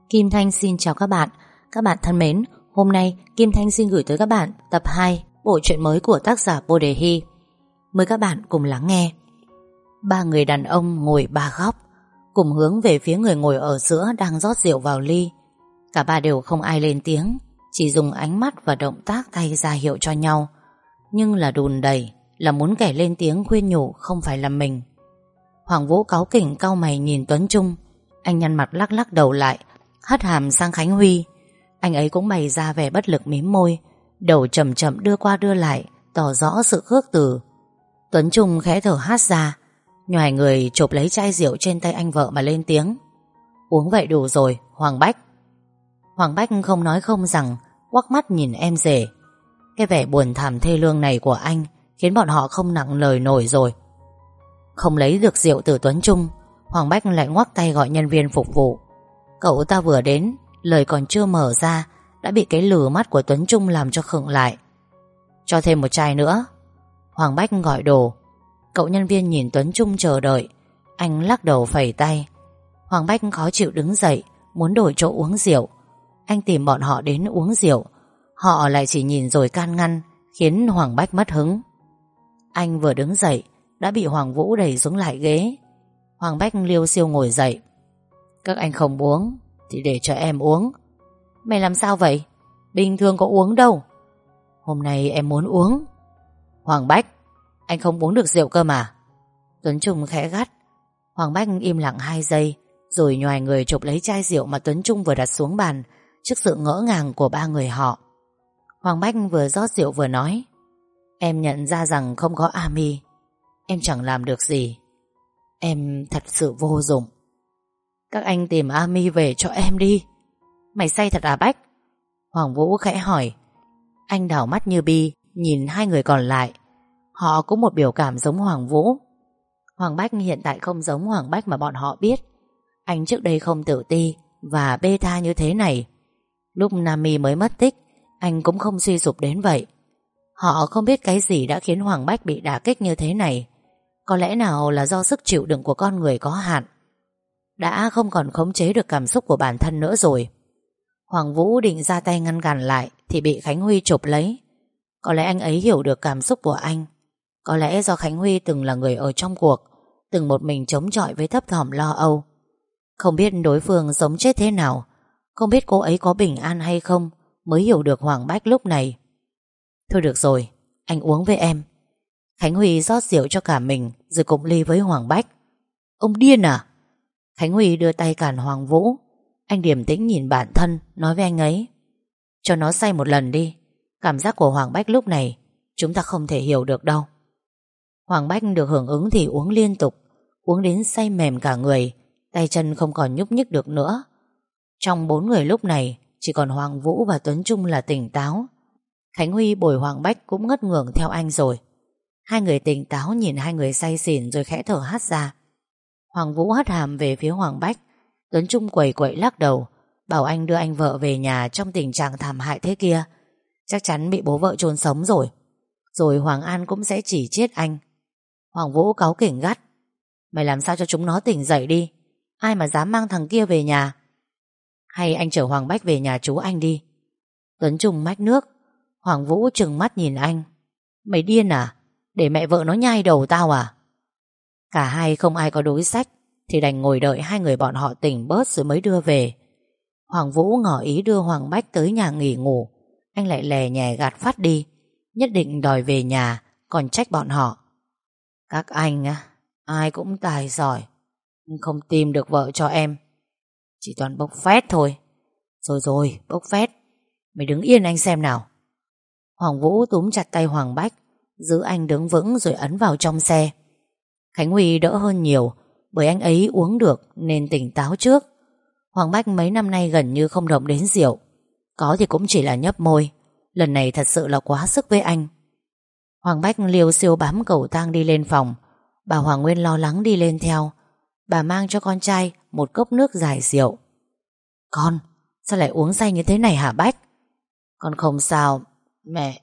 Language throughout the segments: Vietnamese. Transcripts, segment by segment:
Kim Thanh xin chào các bạn. Các bạn thân mến, hôm nay Kim Thanh xin gửi tới các bạn tập 2 bộ truyện mới của tác giả Bồ Đề Hy. Mời các bạn cùng lắng nghe. Ba người đàn ông ngồi ba góc, cùng hướng về phía người ngồi ở giữa đang rót rượu vào ly. Cả ba đều không ai lên tiếng, chỉ dùng ánh mắt và động tác tay ra hiệu cho nhau. Nhưng là đùn đẩy, là muốn kẻ lên tiếng khuyên nhủ không phải là mình. Hoàng Vũ cáu kỉnh cau mày nhìn Tuấn Trung. Anh nhăn mặt lắc lắc đầu lại, hất hàm sang Khánh Huy. Anh ấy cũng bày ra vẻ bất lực mím môi, đầu chậm chậm đưa qua đưa lại, tỏ rõ sự khước từ. Tuấn Trung khẽ thở hắt ra, nhoài người chộp lấy chai rượu trên tay anh vợ mà lên tiếng: "Uống vậy đủ rồi, Hoàng Bách." Hoàng Bách không nói không rằng, quắc mắt nhìn em rể. Cái vẻ buồn thảm thê lương này của anh khiến bọn họ không nặng lời nổi rồi. Không lấy được rượu từ Tuấn Trung, Hoàng Bách lại ngoắc tay gọi nhân viên phục vụ. Cậu ta vừa đến, lời còn chưa mở ra đã bị cái lừ mắt của Tuấn Trung làm cho khựng lại. "Cho thêm một chai nữa." Hoàng Bách gọi đồ. Cậu nhân viên nhìn Tuấn Trung chờ đợi. Anh lắc đầu phẩy tay. Hoàng Bách khó chịu đứng dậy, muốn đổi chỗ uống rượu. Anh tìm bọn họ đến uống rượu, họ lại chỉ nhìn rồi can ngăn, khiến Hoàng Bách mất hứng. Anh vừa đứng dậy đã bị Hoàng Vũ đẩy xuống lại ghế. Hoàng Bách liêu xiêu ngồi dậy. "Các anh không uống thì để cho em uống." "Mày làm sao vậy? Bình thường có uống đâu." "Hôm nay em muốn uống." "Hoàng Bách, anh không uống được rượu cơ mà." Tuấn Trung khẽ gắt. Hoàng Bách im lặng 2 giây, rồi nhoài người chụp lấy chai rượu mà Tuấn Trung vừa đặt xuống bàn, trước sự ngỡ ngàng của ba người họ. Hoàng Bách vừa rót rượu vừa nói: "Em nhận ra rằng không có Ami, em chẳng làm được gì. Em thật sự vô dụng. Các anh tìm Ami về cho em đi." "Mày say thật à Bách?" Hoàng Vũ khẽ hỏi. Anh đảo mắt như bi nhìn hai người còn lại. Họ có một biểu cảm giống Hoàng Vũ. Hoàng Bách hiện tại không giống Hoàng Bách mà bọn họ biết. Anh trước đây không tự ti và bê tha như thế này. Lúc Nami mới mất tích, anh cũng không suy sụp đến vậy. Họ không biết cái gì đã khiến Hoàng Bách bị đả kích như thế này. Có lẽ nào là do sức chịu đựng của con người có hạn, đã không còn khống chế được cảm xúc của bản thân nữa rồi. Hoàng Vũ định ra tay ngăn cản lại thì bị Khánh Huy chụp lấy. Có lẽ anh ấy hiểu được cảm xúc của anh. Có lẽ do Khánh Huy từng là người ở trong cuộc, từng một mình chống chọi với thấp thỏm lo âu. Không biết đối phương sống chết thế nào, không biết cô ấy có bình an hay không, mới hiểu được Hoàng Bách lúc này. "Thôi được rồi, anh uống với em." Khánh Huy rót rượu cho cả mình rồi cùng ly với Hoàng Bách. "Ông điên à?" Khánh Huy đưa tay cản Hoàng Vũ. Anh điềm tĩnh nhìn bản thân, nói với anh ấy: "Cho nó say một lần đi. Cảm giác của Hoàng Bách lúc này chúng ta không thể hiểu được đâu." Hoàng Bách được hưởng ứng thì uống liên tục, uống đến say mềm cả người, tay chân không còn nhúc nhích được nữa. Trong 4 người lúc này chỉ còn Hoàng Vũ và Tuấn Trung là tỉnh táo. Khánh Huy bồi Hoàng Bách cũng ngất ngưởng theo anh rồi. Hai người tỉnh táo nhìn hai người say xỉn rồi khẽ thở hắt ra. Hoàng Vũ hất hàm về phía Hoàng Bách. Tuấn Trung quẩy quậy lắc đầu, bảo anh đưa anh vợ về nhà trong tình trạng thảm hại thế kia. Chắc chắn bị bố vợ chôn sống rồi. Rồi Hoàng An cũng sẽ chỉ chết anh. Hoàng Vũ cáu kỉnh gắt: "Mày làm sao cho chúng nó tỉnh dậy đi. Ai mà dám mang thằng kia về nhà. Hay anh chở Hoàng Bách về nhà chú anh đi." Tuấn Trung mách nước. Hoàng Vũ trừng mắt nhìn anh: "Mày điên à? Để mẹ vợ nó nhai đầu tao à?" Cả hai không ai có đối sách thì đành ngồi đợi hai người bọn họ tỉnh bớt rồi mới đưa về. Hoàng Vũ ngỏ ý đưa Hoàng Bách tới nhà nghỉ ngủ. Anh lại lè nhè gạt phát đi, nhất định đòi về nhà, còn trách bọn họ: "Các anh á, ai cũng tài giỏi, nhưng không tìm được vợ cho em. Chỉ toàn bốc phét thôi." "Rồi rồi, bốc phét. Mày đứng yên anh xem nào." Hoàng Vũ túm chặt tay Hoàng Bách, giữ anh đứng vững rồi ấn vào trong xe. Khánh Huy đỡ hơn nhiều, bởi anh ấy uống được nên tỉnh táo trước. Hoàng Bách mấy năm nay gần như không động đến rượu, có thì cũng chỉ là nhấp môi. Lần này thật sự là quá sức với anh. Hoàng Bách liều siêu bám cầu thang đi lên phòng. Bà Hoàng Nguyên lo lắng đi lên theo. Bà mang cho con trai một cốc nước giải rượu. "Con, sao lại uống say như thế này hả Bách?" "Con không sao, mẹ."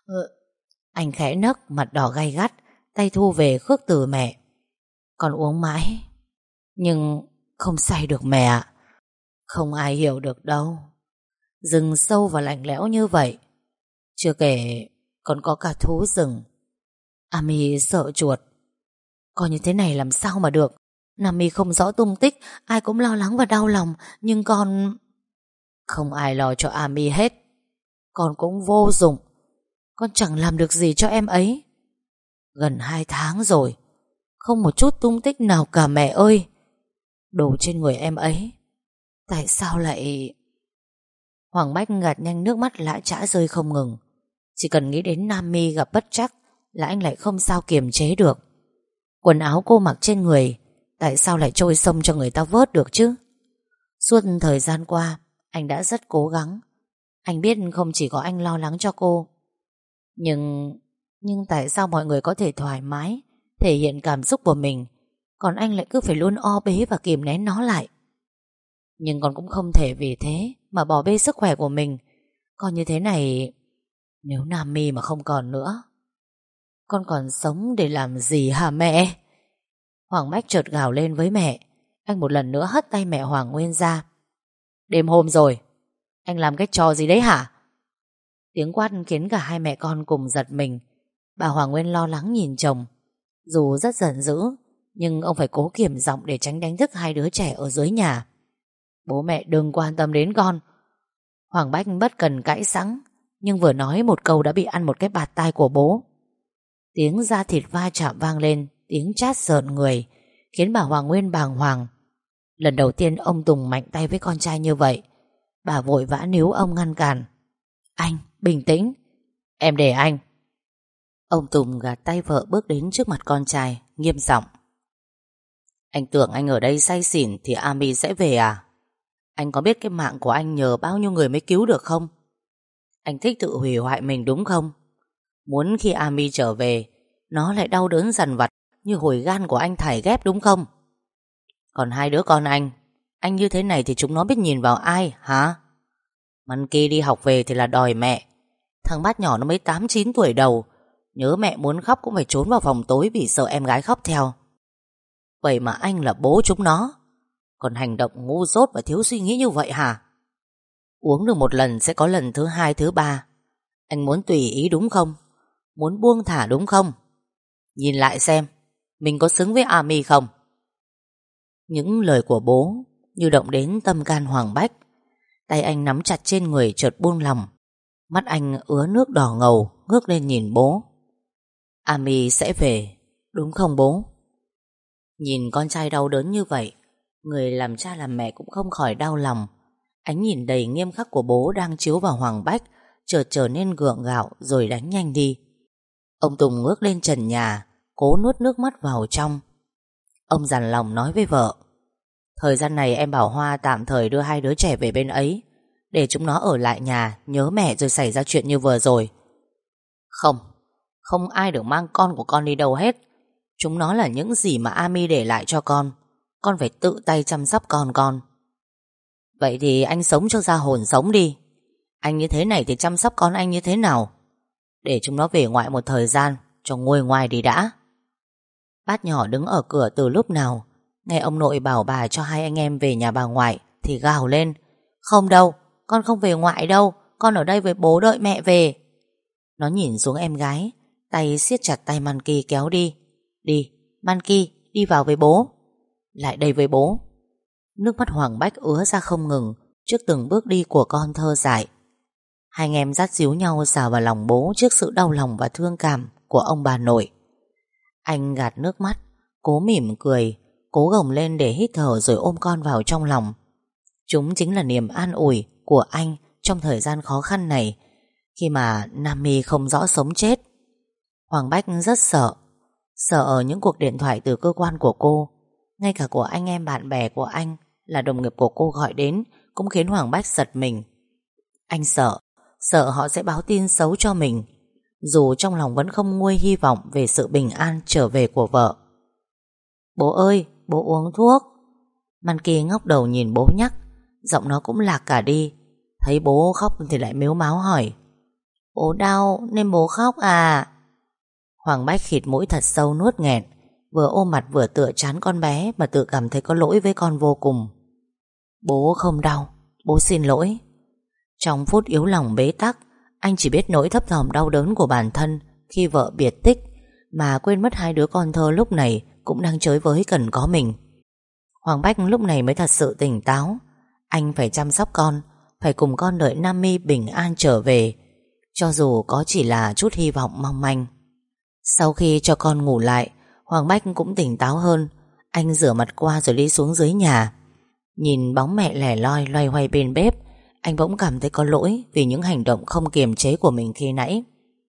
Anh khẽ nấc, mặt đỏ gay gắt, tay thu về khước từ mẹ: "Con uống mãi nhưng không say được mẹ ạ." Không ai hiểu được đâu. Rừng sâu và lạnh lẽo như vậy. Chưa kể còn có cả thú rừng. Ami sợ chuột. Coi như thế này làm sao mà được. Nami không rõ tung tích, ai cũng lo lắng và đau lòng. Nhưng con... Không ai lo cho Ami hết. Con cũng vô dụng. Con chẳng làm được gì cho em ấy. Gần 2 tháng rồi, không một chút tung tích nào cả mẹ ơi. Đồ trên người em ấy, tại sao lại... Hoàng Bách gạt nhanh nước mắt lã chã rơi không ngừng. Chỉ cần nghĩ đến Nami gặp bất trắc là anh lại không sao kiềm chế được. Quần áo cô mặc trên người tại sao lại trôi sông cho người ta vớt được chứ? Suốt thời gian qua anh đã rất cố gắng. Anh biết không chỉ có anh lo lắng cho cô. Nhưng tại sao mọi người có thể thoải mái thể hiện cảm xúc của mình, còn anh lại cứ phải luôn o bế và kìm nén nó lại? Nhưng con cũng không thể vì thế mà bỏ bê sức khỏe của mình. Còn như thế này, nếu Nami mà không còn nữa, con còn sống để làm gì hả mẹ? Hoàng Bách chợt gào lên với mẹ. Anh một lần nữa hất tay mẹ Hoàng Nguyên ra. Đêm hôm rồi, anh làm cái trò gì đấy hả? Tiếng quát khiến cả hai mẹ con cùng giật mình. Bà Hoàng Nguyên lo lắng nhìn chồng. Dù rất giận dữ, nhưng ông phải cố kiềm giọng để tránh đánh thức hai đứa trẻ ở dưới nhà. Bố mẹ đừng quan tâm đến con. Hoàng Bách bất cần cãi sẵn, nhưng vừa nói một câu đã bị ăn một cái bạt tai của bố. Tiếng da thịt va chạm vang lên, tiếng chát rợn người, khiến bà Hoàng Nguyên bàng hoàng. Lần đầu tiên ông Tùng mạnh tay với con trai như vậy. Bà vội vã níu ông ngăn cản. Anh, bình tĩnh. Em để anh. Ông Tùng gạt tay vợ bước đến trước mặt con trai, nghiêm giọng. Anh tưởng anh ở đây say xỉn thì Ami sẽ về à? Anh có biết cái mạng của anh nhờ bao nhiêu người mới cứu được không? Anh thích tự hủy hoại mình đúng không? Muốn khi Ami trở về, nó lại đau đớn dằn vặt như hồi gan của anh thải ghép đúng không? Còn hai đứa con anh như thế này thì chúng nó biết nhìn vào ai hả? Monkey đi học về thì là đòi mẹ. Thằng bát nhỏ nó mới 8-9 tuổi đầu, nhớ mẹ muốn khóc cũng phải trốn vào phòng tối vì sợ em gái khóc theo. Vậy mà anh là bố chúng nó, còn hành động ngu dốt và thiếu suy nghĩ như vậy hả? Uống được một lần sẽ có lần thứ hai, thứ ba. Anh muốn tùy ý đúng không? Muốn buông thả đúng không? Nhìn lại xem mình có xứng với Ami không? Những lời của bố như động đến tâm can Hoàng Bách. Tay anh nắm chặt trên người chợt buông lòng. Mắt anh ứa nước đỏ ngầu, ngước lên nhìn bố. Ami sẽ về, đúng không bố? Nhìn con trai đau đớn như vậy, người làm cha làm mẹ cũng không khỏi đau lòng. Ánh nhìn đầy nghiêm khắc của bố đang chiếu vào Hoàng Bách chợt trở nên gượng gạo rồi đánh nhanh đi. Ông Tùng ngước lên trần nhà, cố nuốt nước mắt vào trong. Ông dằn lòng nói với vợ. Thời gian này em bảo Hoa tạm thời đưa hai đứa trẻ về bên ấy, để chúng nó ở lại nhà nhớ mẹ rồi xảy ra chuyện như vừa rồi. Không ai được mang con của con đi đâu hết. Chúng nó là những gì mà Ami để lại cho con. Con phải tự tay chăm sóc con. Vậy thì anh sống cho ra hồn sống đi. Anh như thế này thì chăm sóc con anh như thế nào? Để chúng nó về ngoại một thời gian cho nguôi ngoai đi đã. Bát nhỏ đứng ở cửa từ lúc nào, nghe ông nội bảo bà cho hai anh em về nhà bà ngoại thì gào lên. Không đâu, con không về ngoại đâu, con ở đây với bố đợi mẹ về. Nó nhìn xuống em gái, tay siết chặt tay Monkey kéo đi. Đi, Monkey, đi vào với bố. Lại đây với bố. Nước mắt Hoàng Bách ứa ra không ngừng trước từng bước đi của con thơ dại. Hai anh em dắt díu nhau xả vào lòng bố trước sự đau lòng và thương cảm của ông bà nội. Anh gạt nước mắt, cố mỉm cười, cố gồng lên để hít thở rồi ôm con vào trong lòng. Chúng chính là niềm an ủi của anh trong thời gian khó khăn này, khi mà Nami không rõ sống chết. Hoàng Bách rất sợ. Sợ ở những cuộc điện thoại từ cơ quan của cô, ngay cả của anh em bạn bè của anh là đồng nghiệp của cô gọi đến cũng khiến Hoàng Bách giật mình. Anh sợ họ sẽ báo tin xấu cho mình, dù trong lòng vẫn không nguôi hy vọng về sự bình an trở về của vợ. Bố ơi, bố uống thuốc. Monkey ngóc đầu nhìn bố nhắc, giọng nó cũng lạc cả đi. Thấy bố khóc thì lại mếu máo hỏi. Bố đau nên bố khóc à? Hoàng Bách khịt mũi thật sâu nuốt nghẹn, vừa ôm mặt vừa tựa trán con bé mà tự cảm thấy có lỗi với con vô cùng. Bố không đau, bố xin lỗi. Trong phút yếu lòng bế tắc, anh chỉ biết nỗi thấp thỏm đau đớn của bản thân khi vợ biệt tích, mà quên mất hai đứa con thơ lúc này cũng đang chới với cần có mình. Hoàng Bách lúc này mới thật sự tỉnh táo. Anh phải chăm sóc con, phải cùng con đợi Nam My bình an trở về, cho dù có chỉ là chút hy vọng mong manh. Sau khi cho con ngủ lại, Hoàng Bách cũng tỉnh táo hơn. Anh rửa mặt qua rồi đi xuống dưới nhà. Nhìn bóng mẹ lẻ loi loay hoay bên bếp, anh bỗng cảm thấy có lỗi vì những hành động không kiềm chế của mình khi nãy.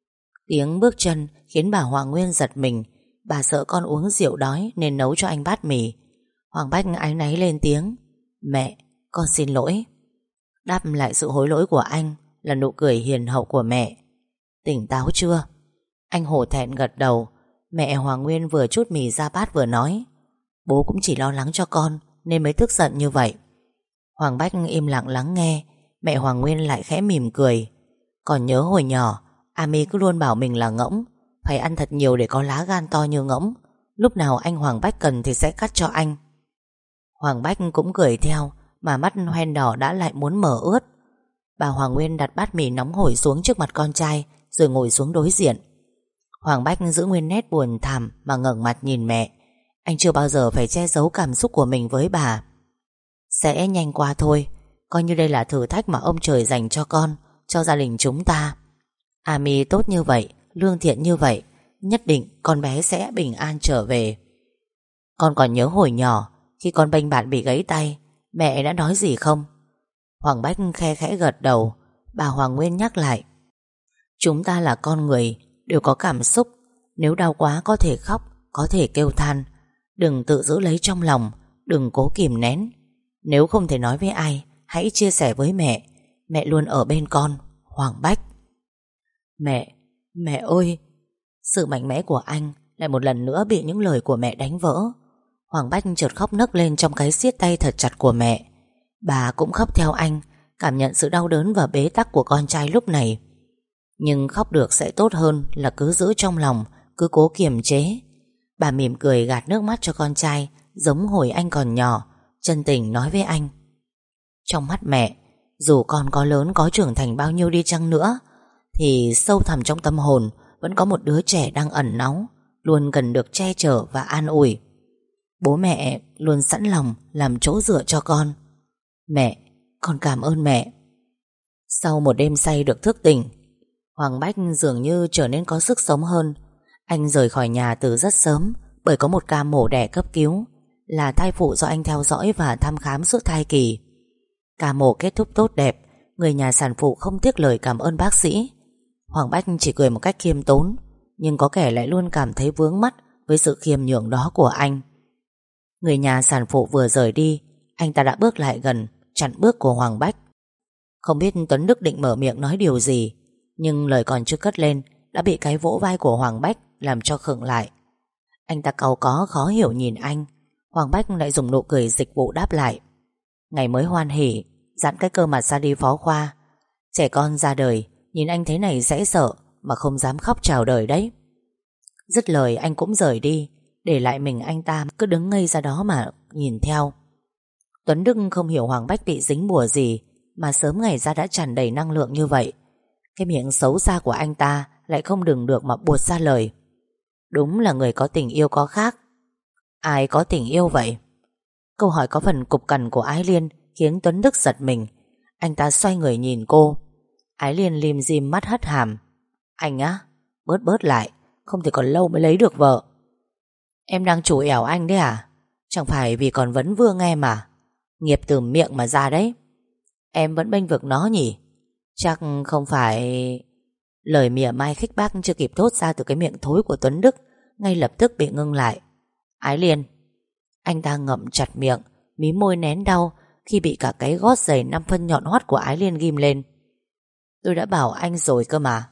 Tiếng bước chân khiến bà Hoàng Nguyên giật mình. Bà sợ con uống rượu đói nên nấu cho anh bát mì. Hoàng Bách áy náy lên tiếng: "Mẹ, con xin lỗi." Đáp lại sự hối lỗi của anh là nụ cười hiền hậu của mẹ. "Tỉnh táo chưa?" Anh hổ thẹn gật đầu. Mẹ Hoàng Nguyên vừa trút mì ra bát vừa nói: "Bố cũng chỉ lo lắng cho con nên mới tức giận như vậy." Hoàng Bách im lặng lắng nghe. Mẹ Hoàng Nguyên lại khẽ mỉm cười: "Còn nhớ hồi nhỏ Ami cứ luôn bảo mình là ngỗng, phải ăn thật nhiều để có lá gan to như ngỗng. Lúc nào anh Hoàng Bách cần thì sẽ cắt cho anh." Hoàng Bách cũng cười theo, mà mắt hoen đỏ đã lại muốn mở ướt. Bà Hoàng Nguyên đặt bát mì nóng hổi xuống trước mặt con trai, rồi ngồi xuống đối diện. Hoàng Bách giữ nguyên nét buồn thảm mà ngẩng mặt nhìn mẹ. Anh chưa bao giờ phải che giấu cảm xúc của mình với bà. "Sẽ nhanh qua thôi, coi như đây là thử thách mà ông trời dành cho con, cho gia đình chúng ta. Ami tốt như vậy, lương thiện như vậy, nhất định con bé sẽ bình an trở về." "Con còn nhớ hồi nhỏ khi con bênh bạn bị gãy tay, mẹ đã nói gì không?" Hoàng Bách khe khẽ gật đầu. Bà Hoàng Nguyên nhắc lại: "Chúng ta là con người, đều có cảm xúc. Nếu đau quá có thể khóc, có thể kêu than. Đừng tự giữ lấy trong lòng, đừng cố kìm nén. Nếu không thể nói với ai, hãy chia sẻ với mẹ. Mẹ luôn ở bên con, Hoàng Bách." Mẹ ơi!" Sự mạnh mẽ của anh lại một lần nữa bị những lời của mẹ đánh vỡ. Hoàng Bách chợt khóc nấc lên trong cái siết tay thật chặt của mẹ. Bà cũng khóc theo anh, cảm nhận sự đau đớn và bế tắc của con trai lúc này. Nhưng khóc được sẽ tốt hơn là cứ giữ trong lòng, cứ cố kiềm chế. Bà mỉm cười gạt nước mắt cho con trai, giống hồi anh còn nhỏ, chân tình nói với anh: "Trong mắt mẹ, dù con có lớn có trưởng thành bao nhiêu đi chăng nữa, thì sâu thẳm trong tâm hồn vẫn có một đứa trẻ đang ẩn náu, luôn cần được che chở và an ủi. Bố mẹ luôn sẵn lòng làm chỗ dựa cho con. Mẹ, con cảm ơn mẹ." Sau một đêm say được thức tỉnh, Hoàng Bách dường như trở nên có sức sống hơn. Anh rời khỏi nhà từ rất sớm, bởi có một ca mổ đẻ cấp cứu, là thai phụ do anh theo dõi và thăm khám suốt thai kỳ. Ca mổ kết thúc tốt đẹp. Người nhà sản phụ không tiếc lời cảm ơn bác sĩ. Hoàng Bách chỉ cười một cách khiêm tốn, nhưng có kẻ lại luôn cảm thấy vướng mắt với sự khiêm nhường đó của anh. Người nhà sản phụ vừa rời đi, anh ta đã bước lại gần, chặn bước của Hoàng Bách. Không biết Tuấn Đức định mở miệng nói điều gì, nhưng lời còn chưa cất lên đã bị cái vỗ vai của Hoàng Bách làm cho khựng lại. Anh ta cau có khó hiểu nhìn anh. Hoàng Bách lại dùng nụ cười dịch vụ đáp lại: "Ngày mới hoan hỉ, giãn cái cơ mặt ra đi phó khoa. Trẻ con ra đời, nhìn anh thế này sẽ sợ mà không dám khóc chào đời đấy." Dứt lời anh cũng rời đi, để lại mình anh ta cứ đứng ngây ra đó mà nhìn theo. Tuấn Đức không hiểu Hoàng Bách bị dính bùa gì mà sớm ngày ra đã tràn đầy năng lượng như vậy. Cái miệng xấu xa của anh ta lại không đừng được mà buột ra lời: "Đúng là người có tình yêu có khác." "Ai có tình yêu vậy?" Câu hỏi có phần cục cằn của Ái Liên khiến Tuấn Đức giật mình. Anh ta xoay người nhìn cô. Ái Liên lim dim mắt hất hàm: "Anh á, bớt lại, không thể còn lâu mới lấy được vợ." "Em đang chủ ẻo anh đấy à? Chẳng phải vì còn vấn vương em à? Nghiệp từ miệng mà ra đấy. Em vẫn bênh vực nó nhỉ? Chắc không phải..." Lời mỉa mai khích bác chưa kịp thốt ra từ cái miệng thối của Tuấn Đức, ngay lập tức bị ngưng lại. "Ái Liên..." Anh ta ngậm chặt miệng, mí môi nén đau khi bị cả cái gót giày 5 phân nhọn hoắt của Ái Liên ghim lên. "Tôi đã bảo anh rồi cơ mà."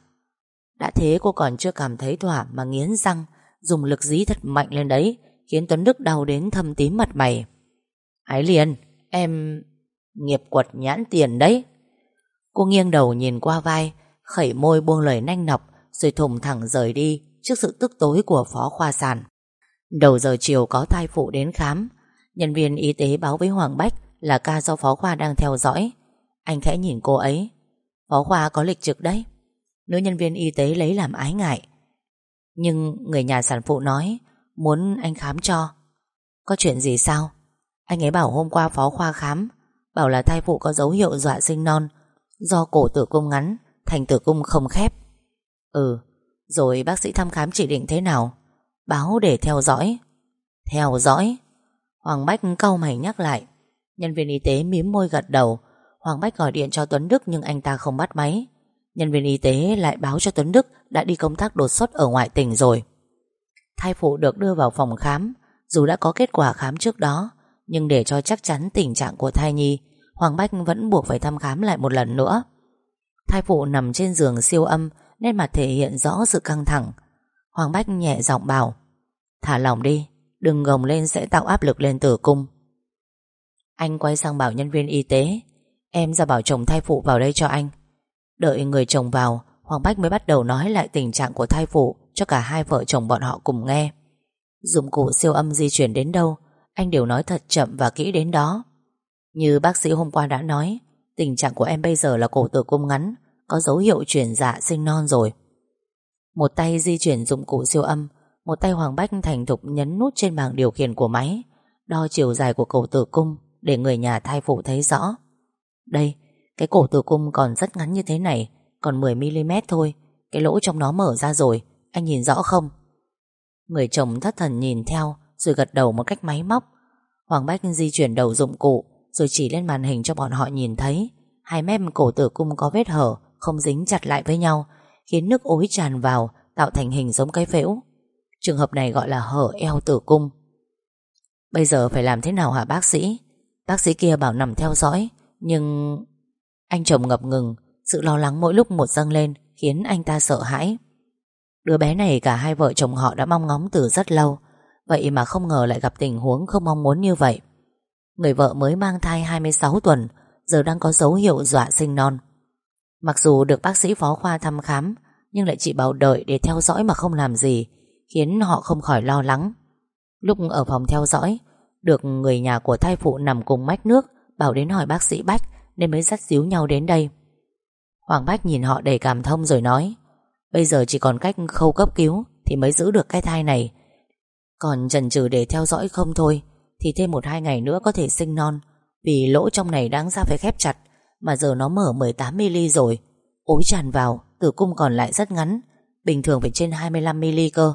Đã thế cô còn chưa cảm thấy thỏa mà nghiến răng, dùng lực dí thật mạnh lên đấy, khiến Tuấn Đức đau đến thâm tím mặt mày. "Ái Liên, em..." "Nghiệp quật nhãn tiền đấy." Cô nghiêng đầu nhìn qua vai, khẩy môi buông lời nanh nọc, rồi thùng thẳng rời đi trước sự tức tối của phó khoa sản. Đầu giờ chiều có thai phụ đến khám. Nhân viên y tế báo với Hoàng Bách là ca do Phó Khoa đang theo dõi. Anh khẽ nhìn cô ấy. Phó Khoa có lịch trực đấy. Nữ nhân viên y tế lấy làm ái ngại. Nhưng người nhà sản phụ nói muốn anh khám cho. Có chuyện gì sao? Anh ấy bảo hôm qua Phó Khoa khám, bảo là thai phụ có dấu hiệu dọa sinh non, do cổ tử cung ngắn, thành tử cung không khép. Rồi bác sĩ thăm khám chỉ định thế nào? Báo để theo dõi. Theo dõi? Hoàng Bách cau mày nhắc lại. Nhân viên y tế mím môi gật đầu. Hoàng Bách gọi điện cho Tuấn Đức nhưng anh ta không bắt máy. Nhân viên y tế lại báo cho Tuấn Đức đã đi công tác đột xuất ở ngoại tỉnh rồi. Thai phụ được đưa vào phòng khám. Dù đã có kết quả khám trước đó, nhưng để cho chắc chắn tình trạng của thai nhi, Hoàng Bách vẫn buộc phải thăm khám lại một lần nữa. Thai phụ nằm trên giường siêu âm, nét mặt thể hiện rõ sự căng thẳng. Hoàng Bách nhẹ giọng bảo: thả lỏng đi, đừng gồng lên sẽ tạo áp lực lên tử cung. Anh quay sang bảo nhân viên y tế: em ra bảo chồng thai phụ vào đây cho anh. Đợi người chồng vào, Hoàng Bách mới bắt đầu nói lại tình trạng của thai phụ cho cả hai vợ chồng bọn họ cùng nghe. Dụng cụ siêu âm di chuyển đến đâu, anh đều nói thật chậm và kỹ đến đó. Như bác sĩ hôm qua đã nói, tình trạng của em bây giờ là cổ tử cung ngắn, có dấu hiệu chuyển dạ sinh non rồi. Một tay di chuyển dụng cụ siêu âm, một tay Hoàng Bách thành thục nhấn nút trên bảng điều khiển của máy, đo chiều dài của cổ tử cung để người nhà thai phụ thấy rõ. Đây, cái cổ tử cung còn rất ngắn như thế này, còn 10mm thôi, cái lỗ trong nó mở ra rồi, anh nhìn rõ không? Người chồng thất thần nhìn theo rồi gật đầu một cách máy móc. Hoàng Bách di chuyển đầu dụng cụ rồi chỉ lên màn hình cho bọn họ nhìn thấy hai mép cổ tử cung có vết hở, không dính chặt lại với nhau, khiến nước ối tràn vào tạo thành hình giống cái phễu. Trường hợp này gọi là hở eo tử cung. Bây giờ phải làm thế nào hả bác sĩ? Bác sĩ kia bảo nằm theo dõi, nhưng... Anh chồng ngập ngừng, sự lo lắng mỗi lúc một dâng lên khiến anh ta sợ hãi. Đứa bé này cả hai vợ chồng họ đã mong ngóng từ rất lâu, vậy mà không ngờ lại gặp tình huống không mong muốn như vậy. Người vợ mới mang thai 26 tuần, giờ đang có dấu hiệu dọa sinh non. Mặc dù được bác sĩ Phó Khoa thăm khám, nhưng lại chỉ bảo đợi để theo dõi mà không làm gì, khiến họ không khỏi lo lắng. Lúc ở phòng theo dõi, được người nhà của thai phụ nằm cùng mách nước bảo đến hỏi bác sĩ Bách, nên mới dắt díu nhau đến đây. Hoàng Bách nhìn họ đầy cảm thông rồi nói: bây giờ chỉ còn cách khâu cấp cứu thì mới giữ được cái thai này. Còn chần chừ để theo dõi không thôi thì thêm 1-2 ngày nữa có thể sinh non, vì lỗ trong này đáng ra phải khép chặt, mà giờ nó mở 18mm rồi. Ối tràn vào, tử cung còn lại rất ngắn, bình thường phải trên 25mm cơ.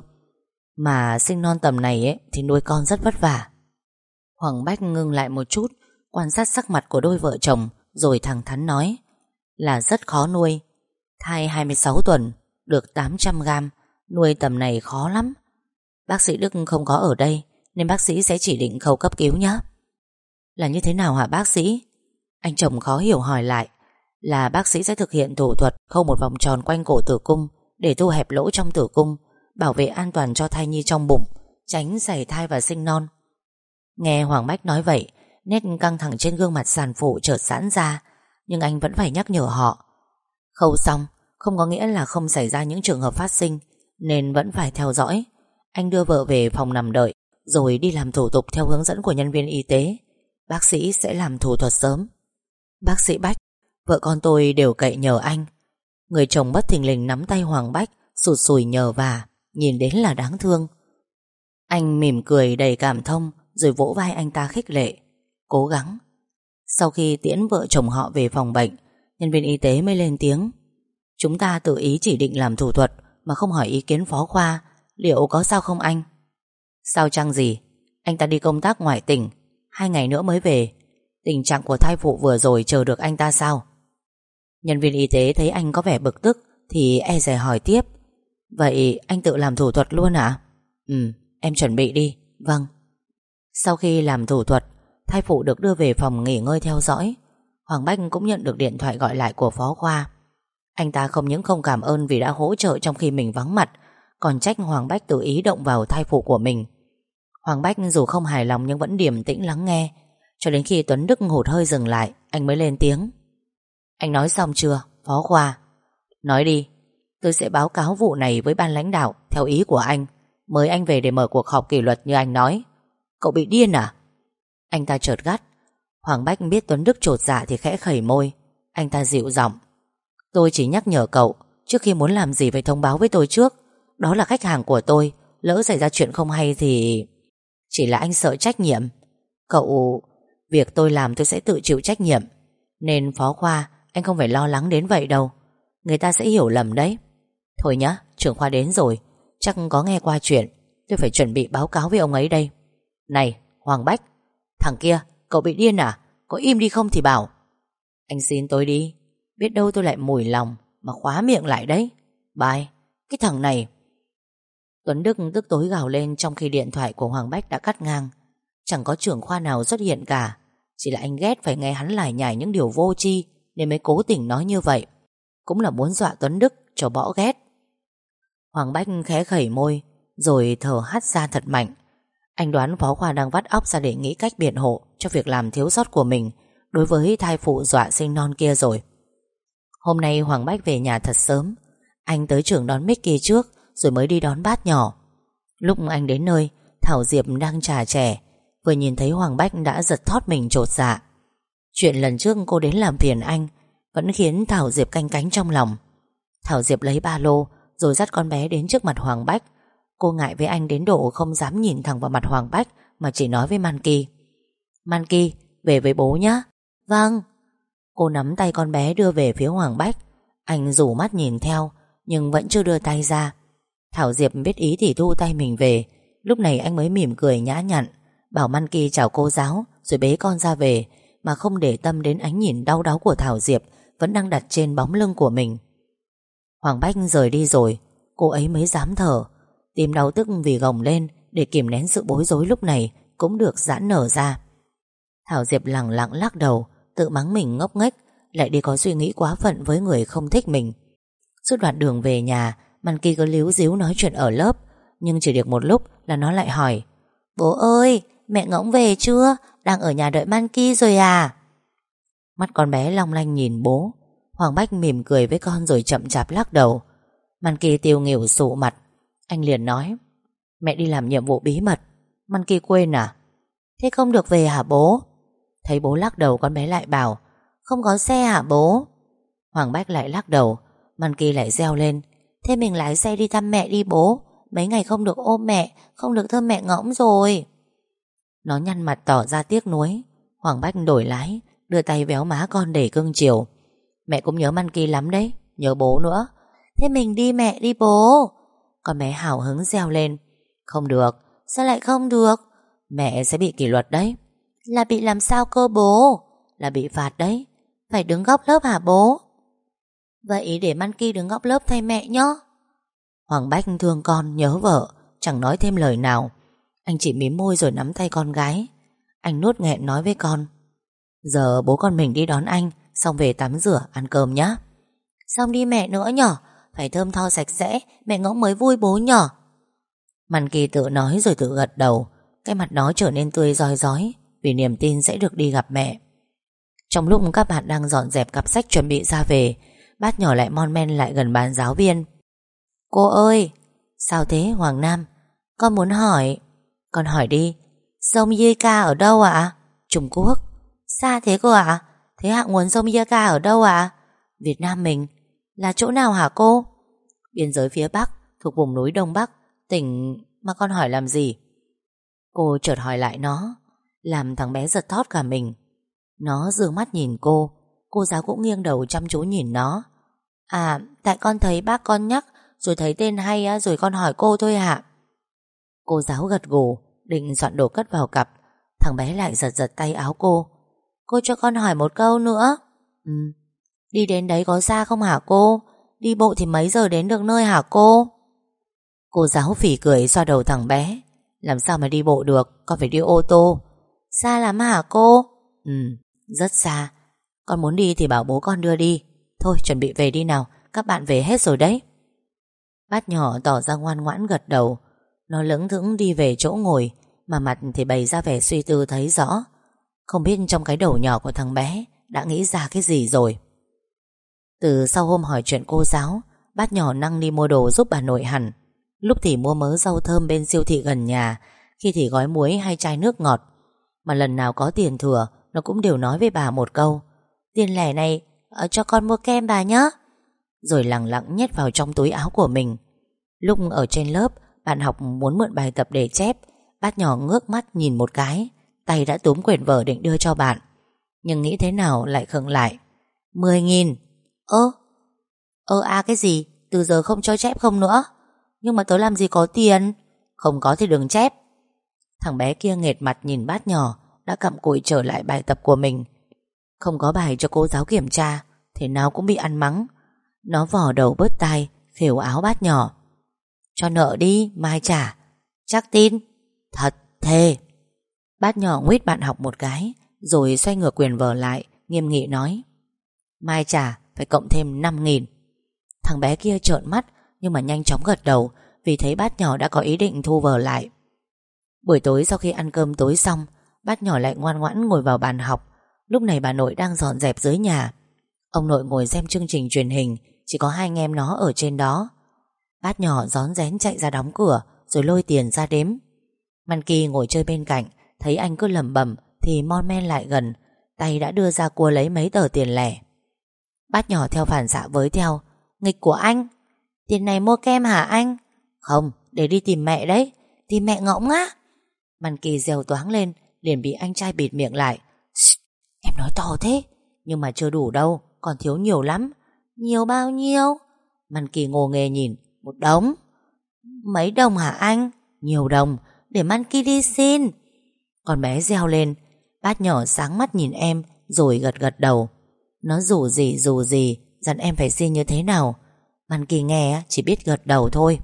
Mà sinh non tầm này ấy, thì nuôi con rất vất vả. Hoàng Bách ngưng lại một chút, quan sát sắc mặt của đôi vợ chồng, rồi thẳng thắn nói: là rất khó nuôi. Thai 26 tuần, được 800g, nuôi tầm này khó lắm. Bác sĩ Đức không có ở đây, nên bác sĩ sẽ chỉ định khâu cấp cứu nhé. Là như thế nào hả bác sĩ? Anh chồng khó hiểu hỏi lại. Là bác sĩ sẽ thực hiện thủ thuật khâu một vòng tròn quanh cổ tử cung để thu hẹp lỗ trong tử cung, bảo vệ an toàn cho thai nhi trong bụng, tránh sảy thai và sinh non. Nghe Hoàng Bách nói vậy, nét căng thẳng trên gương mặt sản phụ chợt giãn ra, nhưng anh vẫn phải nhắc nhở họ. Khâu xong không có nghĩa là không xảy ra những trường hợp phát sinh, nên vẫn phải theo dõi. Anh đưa vợ về phòng nằm đợi, rồi đi làm thủ tục theo hướng dẫn của nhân viên y tế. Bác sĩ sẽ làm thủ thuật sớm. Bác sĩ Bách, vợ con tôi đều cậy nhờ anh. Người chồng bất thình lình nắm tay Hoàng Bách, sụt sùi nhờ vả, nhìn đến là đáng thương. Anh mỉm cười đầy cảm thông, rồi vỗ vai anh ta khích lệ: cố gắng. Sau khi tiễn vợ chồng họ về phòng bệnh, nhân viên y tế mới lên tiếng: chúng ta tự ý chỉ định làm thủ thuật mà không hỏi ý kiến Phó Khoa, liệu có sao không anh? Sao chăng gì? Anh ta đi công tác ngoại tỉnh, 2 ngày nữa mới về. Tình trạng của thai phụ vừa rồi chờ được anh ta sao? Nhân viên y tế thấy anh có vẻ bực tức thì e dè hỏi tiếp: vậy anh tự làm thủ thuật luôn ạ? Em chuẩn bị đi. Vâng. Sau khi làm thủ thuật, thai phụ được đưa về phòng nghỉ ngơi theo dõi. Hoàng Bách cũng nhận được điện thoại gọi lại của Phó Khoa. Anh ta không những không cảm ơn vì đã hỗ trợ trong khi mình vắng mặt, còn trách Hoàng Bách tự ý động vào thai phụ của mình. Hoàng Bách dù không hài lòng nhưng vẫn điềm tĩnh lắng nghe, cho đến khi Tuấn Đức hụt hơi dừng lại, anh mới lên tiếng: anh nói xong chưa, Phó Khoa? Nói đi. Tôi sẽ báo cáo vụ này với ban lãnh đạo theo ý của anh, mời anh về để mở cuộc họp kỷ luật như anh nói. Cậu bị điên à? Anh ta chợt gắt. Hoàng Bách biết Tuấn Đức chột dạ thì khẽ khẩy môi. Anh ta dịu giọng: tôi chỉ nhắc nhở cậu, trước khi muốn làm gì phải thông báo với tôi trước. Đó là khách hàng của tôi, lỡ xảy ra chuyện không hay thì... Chỉ là anh sợ trách nhiệm. Cậu... Việc tôi làm tôi sẽ tự chịu trách nhiệm. Nên Phó Khoa, anh không phải lo lắng đến vậy đâu. Người ta sẽ hiểu lầm đấy. Thôi nhá, trưởng khoa đến rồi, chắc có nghe qua chuyện. Tôi phải chuẩn bị báo cáo với ông ấy đây. Này, Hoàng Bách, thằng kia, cậu bị điên à? Có im đi không thì bảo. Anh xin tôi đi, biết đâu tôi lại mùi lòng mà khóa miệng lại đấy. Bye, cái thằng này. Tuấn Đức tức tối gào lên trong khi điện thoại của Hoàng Bách đã cắt ngang. Chẳng có trưởng khoa nào xuất hiện cả. Chỉ là anh ghét phải nghe hắn lải nhải những điều vô tri nên mới cố tình nói như vậy. Cũng là muốn dọa Tuấn Đức cho bỏ ghét. Hoàng Bách khẽ khẩy môi rồi thở hắt ra thật mạnh. Anh đoán Phó Khoa đang vắt óc ra để nghĩ cách biện hộ cho việc làm thiếu sót của mình đối với thai phụ dọa sinh non kia rồi. Hôm nay Hoàng Bách về nhà thật sớm. Anh tới trường đón Mickey trước rồi mới đi đón Bát nhỏ. Lúc anh đến nơi, Thảo Diệp đang trà chè. Vừa nhìn thấy Hoàng Bách đã giật thót mình chột dạ. Chuyện lần trước cô đến làm phiền anh vẫn khiến Thảo Diệp canh cánh trong lòng. Thảo Diệp lấy ba lô rồi dắt con bé đến trước mặt Hoàng Bách. Cô ngại với anh đến độ không dám nhìn thẳng vào mặt Hoàng Bách mà chỉ nói với Manki: Manki, về với bố nhé. Vâng. Cô nắm tay con bé đưa về phía Hoàng Bách. Anh rủ mắt nhìn theo nhưng vẫn chưa đưa tay ra. Thảo Diệp biết ý thì thu tay mình về. Lúc này anh mới mỉm cười nhã nhặn, bảo Manki chào cô giáo rồi bế con ra về, mà không để tâm đến ánh nhìn đau đáu của Thảo Diệp vẫn đang đặt trên bóng lưng của mình. Hoàng Bách rời đi rồi, cô ấy mới dám thở. Tim đau tức vì gồng lên để kìm nén sự bối rối lúc này cũng được giãn nở ra. Thảo Diệp lẳng lặng lắc đầu, tự mắng mình ngốc nghếch, lại đi có suy nghĩ quá phận với người không thích mình. Suốt đoạn đường về nhà, Manki cứ líu díu nói chuyện ở lớp, nhưng chỉ được một lúc là nó lại hỏi: Bố ơi, mẹ Ngỗng về chưa? Đang ở nhà đợi Manki rồi à? Mắt con bé long lanh nhìn bố. Hoàng Bách mỉm cười với con rồi chậm chạp lắc đầu. Manki tiêu nghỉu sụ mặt. Anh liền nói: Mẹ đi làm nhiệm vụ bí mật. Manki quên à? Thế không được về hả bố? Thấy bố lắc đầu, con bé lại bảo: Không có xe hả bố? Hoàng Bách lại lắc đầu. Manki lại reo lên: Thế mình lái xe đi thăm mẹ đi bố. Mấy ngày không được ôm mẹ, không được thơm mẹ Ngỗng rồi. Nó nhăn mặt tỏ ra tiếc nuối. Hoàng Bách đổi lái, đưa tay véo má con để cưng chiều. Mẹ cũng nhớ Manki lắm đấy, nhớ bố nữa. Thế mình đi mẹ đi bố. Con bé hào hứng reo lên: Không được. Sao lại không được? Mẹ sẽ bị kỷ luật đấy. Là bị làm sao cơ bố? Là bị phạt đấy. Phải đứng góc lớp hả bố? Vậy để Manki đứng góc lớp thay mẹ nhé. Hoàng Bách thương con nhớ vợ, chẳng nói thêm lời nào. Anh chỉ mím môi rồi nắm tay con gái. Anh nuốt nghẹn nói với con: Giờ bố con mình đi đón anh, xong về tắm rửa ăn cơm nhá. Xong đi mẹ nữa nhở. Phải thơm tho sạch sẽ, mẹ Ngỗng mới vui bố nhở. Manki tự nói rồi tự gật đầu. Cái mặt nó trở nên tươi rói rói vì niềm tin sẽ được đi gặp mẹ. Trong lúc các bạn đang dọn dẹp cặp sách chuẩn bị ra về, Bát nhỏ lại mon men lại gần bàn giáo viên. Cô ơi. Sao thế Hoàng Nam? Con muốn hỏi. Con hỏi đi. Sông Yeka ở đâu ạ? Trung Quốc. Xa thế cô ạ? Thế hạ nguồn sông Yeka ở đâu ạ? Việt Nam mình. Là chỗ nào hả cô? Biên giới phía Bắc, thuộc vùng núi Đông Bắc. Tỉnh... mà con hỏi làm gì? Cô chợt hỏi lại nó, làm thằng bé giật thót cả mình. Nó giương mắt nhìn cô. Cô giáo cũng nghiêng đầu chăm chú nhìn nó. À, tại con thấy bác con nhắc, rồi thấy tên hay á, rồi con hỏi cô thôi ạ. Cô giáo gật gù, định dọn đồ cất vào cặp. Thằng bé lại giật giật tay áo cô. Cô cho con hỏi một câu nữa. Đi đến đấy có xa không hả cô? Đi bộ thì mấy giờ đến được nơi hả cô? Cô giáo phỉ cười xoa đầu thằng bé. Làm sao mà đi bộ được, con phải đi ô tô. Xa lắm hả cô? Rất xa. Con muốn đi thì bảo bố con đưa đi. Thôi chuẩn bị về đi nào, các bạn về hết rồi đấy. Bát nhỏ tỏ ra ngoan ngoãn gật đầu. Nó lững thững đi về chỗ ngồi, mà mặt thì bày ra vẻ suy tư thấy rõ. Không biết trong cái đầu nhỏ của thằng bé đã nghĩ ra cái gì rồi. Từ sau hôm hỏi chuyện cô giáo, Bát nhỏ năng đi mua đồ giúp bà nội hẳn. Lúc thì mua mớ rau thơm bên siêu thị gần nhà, khi thì gói muối hay chai nước ngọt. Mà lần nào có tiền thừa, nó cũng đều nói với bà một câu: tiền lẻ này cho con mua kem bà nhé. Rồi lẳng lặng nhét vào trong túi áo của mình. Lúc ở trên lớp, bạn học muốn mượn bài tập để chép, bác nhỏ ngước mắt nhìn một cái, tay đã túm quyển vở định đưa cho bạn, nhưng nghĩ thế nào lại khựng lại. 10.000. Cái gì? Từ giờ không cho chép không nữa? Nhưng mà tớ làm gì có tiền. Không có thì đừng chép. Thằng bé kia nghệt mặt nhìn bát nhỏ đã cặm cụi trở lại bài tập của mình. Không có bài cho cô giáo kiểm tra, thế nào cũng bị ăn mắng. Nó vò đầu bứt tai, khều áo bát nhỏ: cho nợ đi, mai trả. Chắc tin? Thật thề. Bát nhỏ nguýt bạn học một cái, rồi xoay ngược quyển vở lại, nghiêm nghị nói: mai trả phải cộng thêm 5.000. Thằng bé kia trợn mắt, nhưng mà nhanh chóng gật đầu, vì thấy bát nhỏ đã có ý định thu vở lại. Buổi tối sau khi ăn cơm tối xong, bát nhỏ lại ngoan ngoãn ngồi vào bàn học. Lúc này bà nội đang dọn dẹp dưới nhà. Ông nội ngồi xem chương trình truyền hình, chỉ có hai anh em nó ở trên đó. Bát nhỏ rón rén chạy ra đóng cửa, rồi lôi tiền ra đếm. Monkey ngồi chơi bên cạnh, thấy anh cứ lẩm bẩm thì mon men lại gần, tay đã đưa ra cua lấy mấy tờ tiền lẻ. Bát nhỏ theo phản xạ với theo: nghịch của anh. Tiền này mua kem hả anh? Không, để đi tìm mẹ đấy. Tìm mẹ ngỗng á? Monkey reo toáng lên, liền bị anh trai bịt miệng lại. Em nói to thế. Nhưng mà chưa đủ đâu, còn thiếu nhiều lắm. Nhiều bao nhiêu? Monkey ngô nghề nhìn. 1 đống. Mấy đồng hả anh? Nhiều đồng, để Monkey đi xin. Con bé reo lên. Bát nhỏ sáng mắt nhìn em, rồi gật gật đầu. Nó dù gì dặn em phải xin như thế nào. Monkey nghe chỉ biết gật đầu thôi.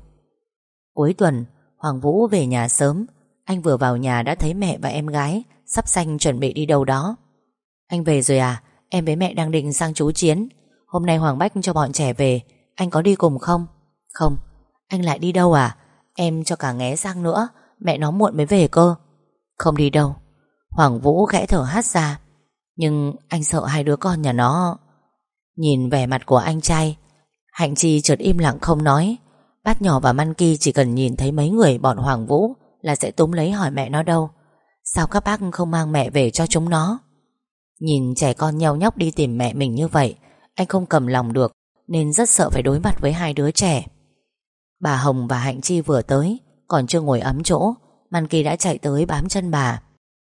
Cuối tuần, Hoàng Vũ về nhà sớm. Anh vừa vào nhà đã thấy mẹ và em gái sắp sanh chuẩn bị đi đâu đó. Anh về rồi à? Em với mẹ đang định sang Chú Chiến. Hôm nay Hoàng Bách cho bọn trẻ về, anh có đi cùng không? Không. Anh lại đi đâu à? Em cho cả nghé sang nữa, mẹ nó muộn mới về cơ. Không đi đâu. Hoàng Vũ khẽ thở hắt ra. Nhưng anh sợ hai đứa con nhà nó. Nhìn vẻ mặt của anh trai, Hạnh Chi chợt im lặng không nói. Bát nhỏ và Monkey chỉ cần nhìn thấy mấy người bọn Hoàng Vũ là sẽ túm lấy hỏi mẹ nó đâu. Sao các bác không mang mẹ về cho chúng nó? Nhìn trẻ con nheo nhóc đi tìm mẹ mình như vậy, anh không cầm lòng được, nên rất sợ phải đối mặt với hai đứa trẻ. Bà Hồng và Hạnh Chi vừa tới, còn chưa ngồi ấm chỗ, Monkey đã chạy tới bám chân bà.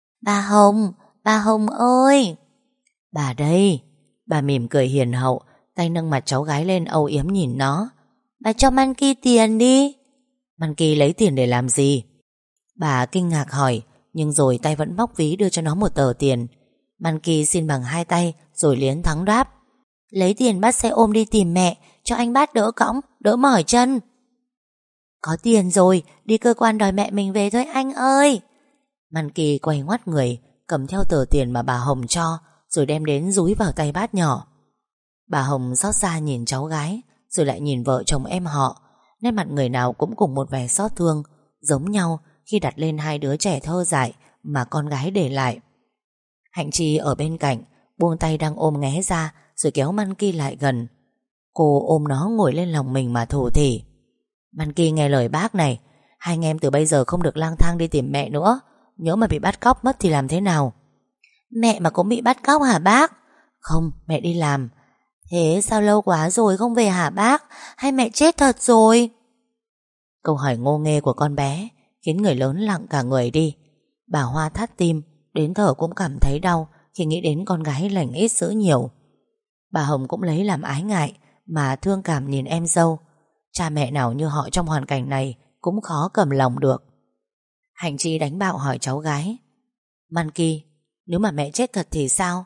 Bà Hồng ơi! Bà đây. Bà mỉm cười hiền hậu, tay nâng mặt cháu gái lên âu yếm nhìn nó. Bà cho Monkey tiền đi. Monkey lấy tiền để làm gì? Bà kinh ngạc hỏi, nhưng rồi tay vẫn móc ví đưa cho nó một tờ tiền. Monkey xin bằng hai tay, rồi liến thắng đáp: lấy tiền bắt xe ôm đi tìm mẹ, cho anh Bát đỡ cõng, đỡ mỏi chân. Có tiền rồi, đi cơ quan đòi mẹ mình về thôi anh ơi. Monkey quay ngoắt người, cầm theo tờ tiền mà bà Hồng cho, rồi đem đến dúi vào tay Bát nhỏ. Bà Hồng xót xa nhìn cháu gái, rồi lại nhìn vợ chồng em họ. Nét mặt người nào cũng cùng một vẻ xót thương, giống nhau khi đặt lên hai đứa trẻ thơ dại mà con gái để lại. Hạnh Chi ở bên cạnh buông tay đang ôm nghé ra, rồi kéo Monkey lại gần. Cô ôm nó ngồi lên lòng mình mà thủ thỉ: Monkey nghe lời bác này, hai anh em từ bây giờ không được lang thang đi tìm mẹ nữa. Nhớ mà bị bắt cóc mất thì làm thế nào? Mẹ mà cũng bị bắt cóc hả bác? Không, mẹ đi làm. Thế sao lâu quá rồi không về hả bác? Hay mẹ chết thật rồi? Câu hỏi ngô nghê của con bé khiến người lớn lặng cả người đi. Bà Hoa thắt tim, đến thở cũng cảm thấy đau khi nghĩ đến con gái lành ít dữ nhiều. Bà Hồng cũng lấy làm ái ngại mà thương cảm nhìn em dâu. Cha mẹ nào như họ trong hoàn cảnh này cũng khó cầm lòng được. Hạnh Chi đánh bạo hỏi cháu gái: Monkey, nếu mà mẹ chết thật thì sao?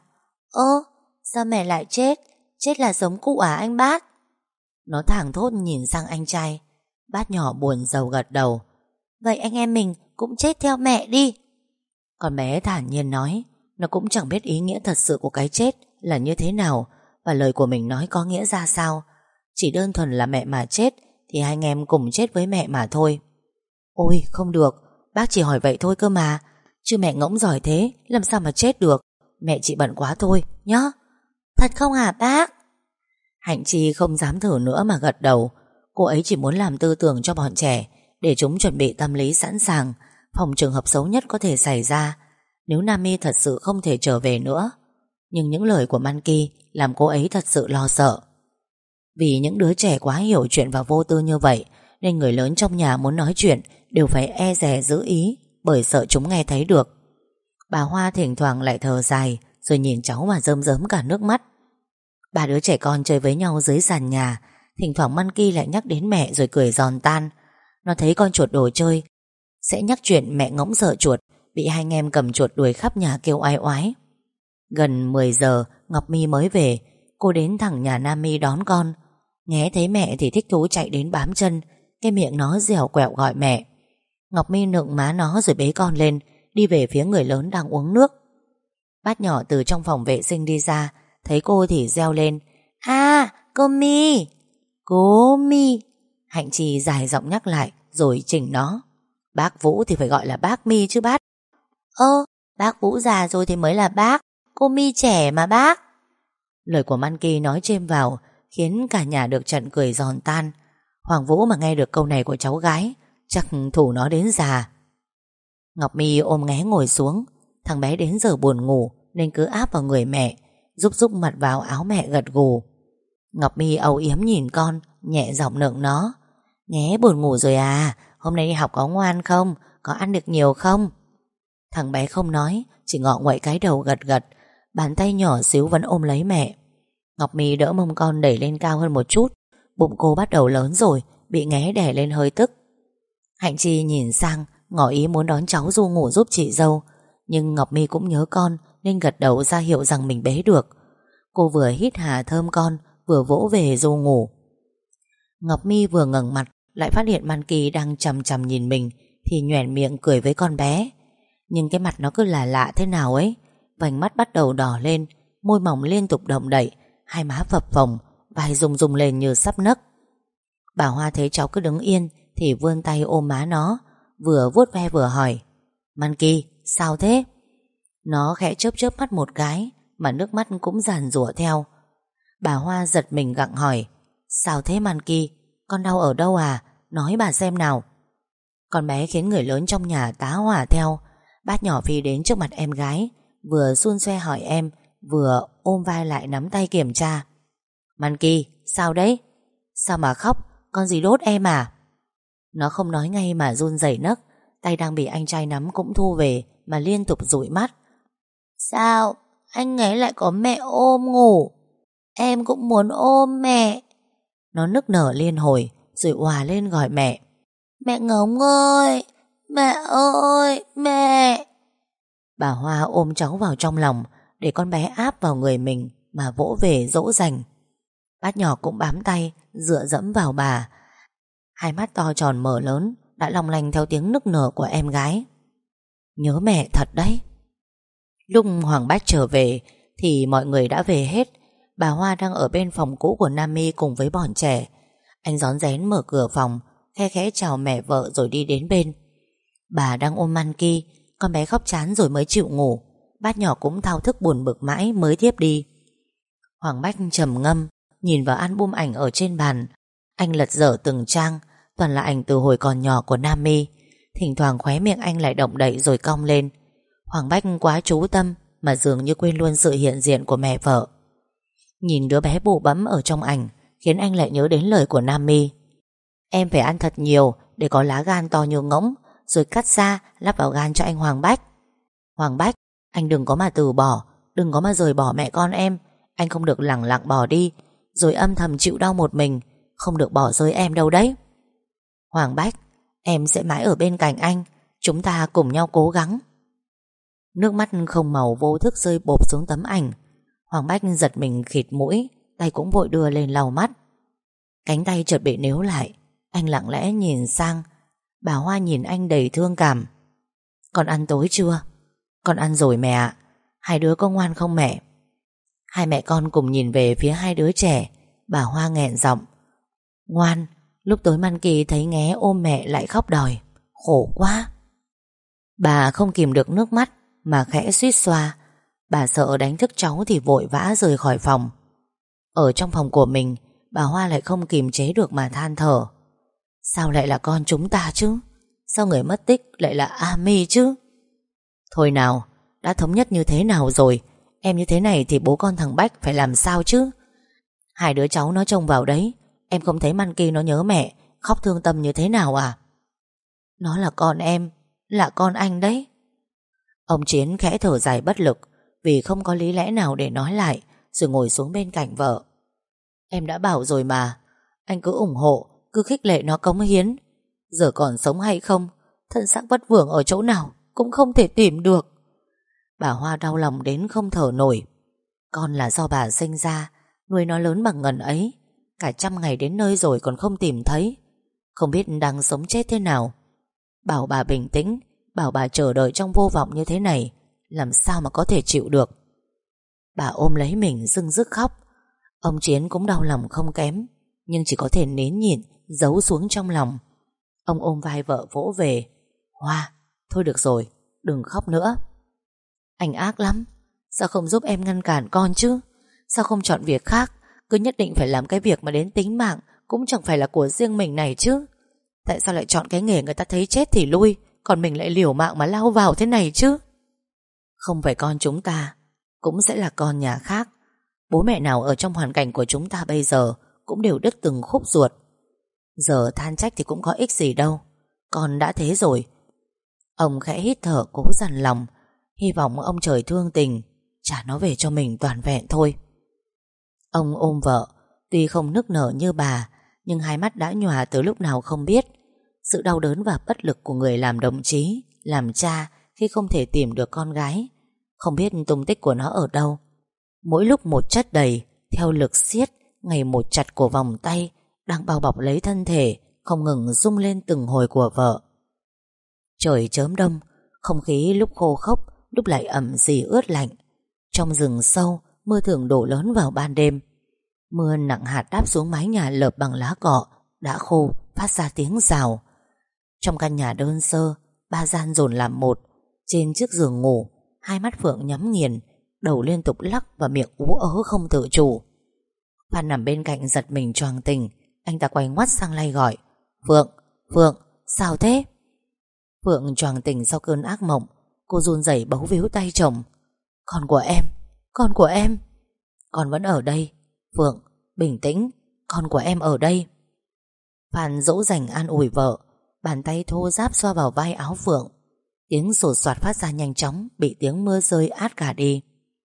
Sao mẹ lại chết? Chết là giống cụ à anh Bát? Nó thảng thốt nhìn sang anh trai. Bát nhỏ buồn rầu gật đầu. Vậy anh em mình cũng chết theo mẹ đi. Con bé thản nhiên nói. Nó cũng chẳng biết ý nghĩa thật sự của cái chết là như thế nào, và lời của mình nói có nghĩa ra sao. Chỉ đơn thuần là mẹ mà chết thì hai anh em cùng chết với mẹ mà thôi. Ôi không được, bác chỉ hỏi vậy thôi cơ mà. Chứ mẹ ngỗng giỏi thế làm sao mà chết được. Mẹ chị bận quá thôi nhá. Thật không hả bác? Hạnh Chi không dám thử nữa mà gật đầu. Cô ấy chỉ muốn làm tư tưởng cho bọn trẻ, để chúng chuẩn bị tâm lý sẵn sàng phòng trường hợp xấu nhất có thể xảy ra. nếu Nam thật sự không thể trở về nữa. Nhưng những lời của Manki làm cô ấy thật sự lo sợ. Vì những đứa trẻ quá hiểu chuyện và vô tư như vậy, nên người lớn trong nhà muốn nói chuyện đều phải e dè giữ ý, bởi sợ chúng nghe thấy được. Bà Hoa thỉnh thoảng lại thở dài, rồi nhìn cháu mà rơm rớm cả nước mắt. Ba đứa trẻ con chơi với nhau dưới sàn nhà. Thỉnh thoảng Manki lại nhắc đến mẹ rồi cười giòn tan. Nó thấy con chuột đồ chơi sẽ nhắc chuyện mẹ ngỗng sợ chuột, bị hai anh em cầm chuột đuổi khắp nhà kêu oai oái. Gần 10 giờ Ngọc My mới về. Cô đến thẳng nhà Nam My đón con. Nghe thấy mẹ thì thích thú chạy đến bám chân. Cái miệng nó dẻo quẹo gọi mẹ. Ngọc My nựng má nó rồi bế con lên, đi về phía người lớn đang uống nước. Bát nhỏ từ trong phòng vệ sinh đi ra, thấy cô thì reo lên: "À, cô My!" "Cô My!" Hạnh Trì dài giọng nhắc lại rồi chỉnh nó: "Bác Vũ thì phải gọi là bác My chứ bác." Bác Vũ già rồi thì mới là bác, cô My trẻ mà bác." Lời của Manki nói chêm vào, khiến cả nhà được trận cười giòn tan. Hoàng Vũ mà nghe được câu này của cháu gái, chắc thủ nó đến già. Ngọc My ôm nghé ngồi xuống. Thằng bé đến giờ buồn ngủ nên cứ áp vào người mẹ, rúc mặt vào áo mẹ gật gù. Ngọc My âu yếm nhìn con, nhẹ giọng nựng nó: "Nghé buồn ngủ rồi à? Hôm nay đi học có ngoan không? Có ăn được nhiều không?" Thằng bé không nói, chỉ ngọ nguậy cái đầu gật gật. Bàn tay nhỏ xíu vẫn ôm lấy mẹ. Ngọc My đỡ mông con đẩy lên cao hơn một chút. Bụng cô bắt đầu lớn rồi, bị nghé đè lên hơi tức. Hạnh Chi nhìn sang, ngỏ ý muốn đón cháu Du ngủ giúp chị dâu. Nhưng Ngọc My cũng nhớ con nên gật đầu ra hiệu rằng mình bế được. Cô vừa hít hà thơm con, vừa vỗ về Du ngủ. Ngọc My vừa ngẩng mặt lại phát hiện Manki đang chằm chằm nhìn mình, thì nhoẻn miệng cười với con bé. Nhưng cái mặt nó cứ lạ lạ thế nào ấy. Vành mắt bắt đầu đỏ lên, môi mỏng liên tục động đậy, hai má phập phồng, vai rung rung lên như sắp nấc. Bà Hoa thấy cháu cứ đứng yên thì vươn tay ôm má nó, vừa vuốt ve vừa hỏi: "Manki, sao thế?" Nó khẽ chớp chớp mắt một cái, mà nước mắt cũng giàn giụa theo. Bà Hoa giật mình gặng hỏi: "Sao thế Manki? Con đau ở đâu à? Nói bà xem nào." Con bé khiến người lớn trong nhà tá hỏa theo. Bác nhỏ phi đến trước mặt em gái, vừa xun xoe hỏi em, vừa ôm vai lại nắm tay kiểm tra. "Manki, sao đấy? Sao mà khóc? Con gì đốt em à?" Nó không nói ngay mà run rẩy nấc. Tay đang bị anh trai nắm cũng thu về, mà liên tục dụi mắt. "Sao anh ấy lại có mẹ ôm ngủ? Em cũng muốn ôm mẹ." Nó nức nở liên hồi, rồi òa lên gọi mẹ: "Mẹ Ngỗng ơi! Mẹ ơi! Mẹ!" Bà Hoa ôm cháu vào trong lòng, để con bé áp vào người mình mà vỗ về dỗ dành. Bác nhỏ cũng bám tay, dựa dẫm vào bà. Hai mắt to tròn mở lớn, đã long lanh theo tiếng nức nở của em gái. Nhớ mẹ thật đấy. Lúc Hoàng Bách trở về thì mọi người đã về hết. Bà Hoa đang ở bên phòng cũ của Nam My cùng với bọn trẻ. Anh rón rén mở cửa phòng, khe khẽ chào mẹ vợ rồi đi đến bên. Bà đang ôm Manki, con bé khóc chán rồi mới chịu ngủ. Bác nhỏ cũng thao thức buồn bực mãi mới thiếp đi. Hoàng Bách trầm ngâm, nhìn vào album ảnh ở trên bàn. Anh lật dở từng trang, toàn là ảnh từ hồi còn nhỏ của Nam My. Thỉnh thoảng khóe miệng anh lại động đậy rồi cong lên. Hoàng Bách quá chú tâm mà dường như quên luôn sự hiện diện của mẹ vợ. Nhìn đứa bé bụ bẫm ở trong ảnh khiến anh lại nhớ đến lời của Nam My: "Em phải ăn thật nhiều để có lá gan to như ngỗng, rồi cắt ra lắp vào gan cho anh Hoàng Bách. Hoàng Bách, anh đừng có mà từ bỏ, đừng có mà rời bỏ mẹ con em. Anh không được lẳng lặng bỏ đi rồi âm thầm chịu đau một mình, không được bỏ rơi em đâu đấy. Hoàng Bách, em sẽ mãi ở bên cạnh anh, chúng ta cùng nhau cố gắng." Nước mắt không màu vô thức rơi bộp xuống tấm ảnh. Hoàng Bách giật mình khịt mũi, tay cũng vội đưa lên lau mắt. Cánh tay chợt bị níu lại. Anh lặng lẽ nhìn sang. Bà Hoa nhìn anh đầy thương cảm. "Con ăn tối chưa?" "Con ăn rồi mẹ ạ." "Hai đứa có ngoan không mẹ?" Hai mẹ con cùng nhìn về phía hai đứa trẻ. Bà Hoa nghẹn giọng: "Ngoan." Lúc tối Manki thấy nghé ôm mẹ lại khóc đòi. Khổ quá. Bà không kìm được nước mắt mà khẽ suýt xoa. Bà sợ đánh thức cháu thì vội vã rời khỏi phòng. Ở trong phòng của mình, bà Hoa lại không kìm chế được mà than thở: sao lại là con chúng ta chứ? Sao người mất tích lại là Ami chứ? Thôi nào, đã thống nhất như thế nào rồi. Em như thế này thì bố con thằng Bách phải làm sao chứ? Hai đứa cháu nó trông vào đấy. Em không thấy Monkey nó nhớ mẹ, khóc thương tâm như thế nào à? Nó là con em, là con anh đấy. Ông Chiến khẽ thở dài bất lực vì không có lý lẽ nào để nói lại, rồi ngồi xuống bên cạnh vợ. Em đã bảo rồi mà, anh cứ ủng hộ, cứ khích lệ nó cống hiến. Giờ còn sống hay không, thân xác vất vưởng ở chỗ nào cũng không thể tìm được. Bà Hoa đau lòng đến không thở nổi. Con là do bà sinh ra, nuôi nó lớn bằng ngần ấy, cả 100 ngày đến nơi rồi còn không tìm thấy, không biết đang sống chết thế nào. Bảo bà bình tĩnh, bảo bà chờ đợi trong vô vọng như thế này, làm sao mà có thể chịu được. Bà ôm lấy mình rưng rức khóc. Ông Chiến cũng đau lòng không kém, nhưng chỉ có thể nín nhịn, giấu xuống trong lòng. Ông ôm vai vợ vỗ về. Hoa, thôi được rồi, đừng khóc nữa. Anh ác lắm, sao không giúp em ngăn cản con chứ? Sao không chọn việc khác, cứ nhất định phải làm cái việc mà đến tính mạng cũng chẳng phải là của riêng mình này chứ? Tại sao lại chọn cái nghề người ta thấy chết thì lui, còn mình lại liều mạng mà lao vào thế này chứ? Không phải con chúng ta cũng sẽ là con nhà khác. Bố mẹ nào ở trong hoàn cảnh của chúng ta bây giờ cũng đều đứt từng khúc ruột. Giờ than trách thì cũng có ích gì đâu. Con đã thế rồi. Ông khẽ hít thở cố dằn lòng, hy vọng ông trời thương tình, trả nó về cho mình toàn vẹn thôi. Ông ôm vợ, tuy không nức nở như bà, nhưng hai mắt đã nhòa từ lúc nào không biết. Sự đau đớn và bất lực của người làm đồng chí, làm cha khi không thể tìm được con gái, không biết tung tích của nó ở đâu. Mỗi lúc một chất đầy, theo lực siết ngày một chặt của vòng tay đang bao bọc lấy thân thể, không ngừng rung lên từng hồi của vợ. Trời chớm đông, không khí lúc khô khốc, lúc lại ẩm dì ướt lạnh. Trong rừng sâu, mưa thường đổ lớn vào ban đêm. Mưa nặng hạt đáp xuống mái nhà lợp bằng lá cọ đã khô, phát ra tiếng rào. Trong căn nhà đơn sơ, ba gian dồn làm một. Trên chiếc giường ngủ, hai mắt Phượng nhắm nghiền, đầu liên tục lắc và miệng ú ớ không tự chủ. Phan nằm bên cạnh giật mình choàng tỉnh. Anh ta quay ngoắt sang lay gọi: Phượng, Phượng, sao thế? Phượng choàng tỉnh sau cơn ác mộng. Cô run rẩy bấu víu tay chồng. Con của em, con của em. Con vẫn ở đây. Phượng, bình tĩnh, con của em ở đây. Phan dỗ dành an ủi vợ, bàn tay thô ráp xoa vào vai áo Phượng. Tiếng sột soạt phát ra nhanh chóng, bị tiếng mưa rơi át cả đi.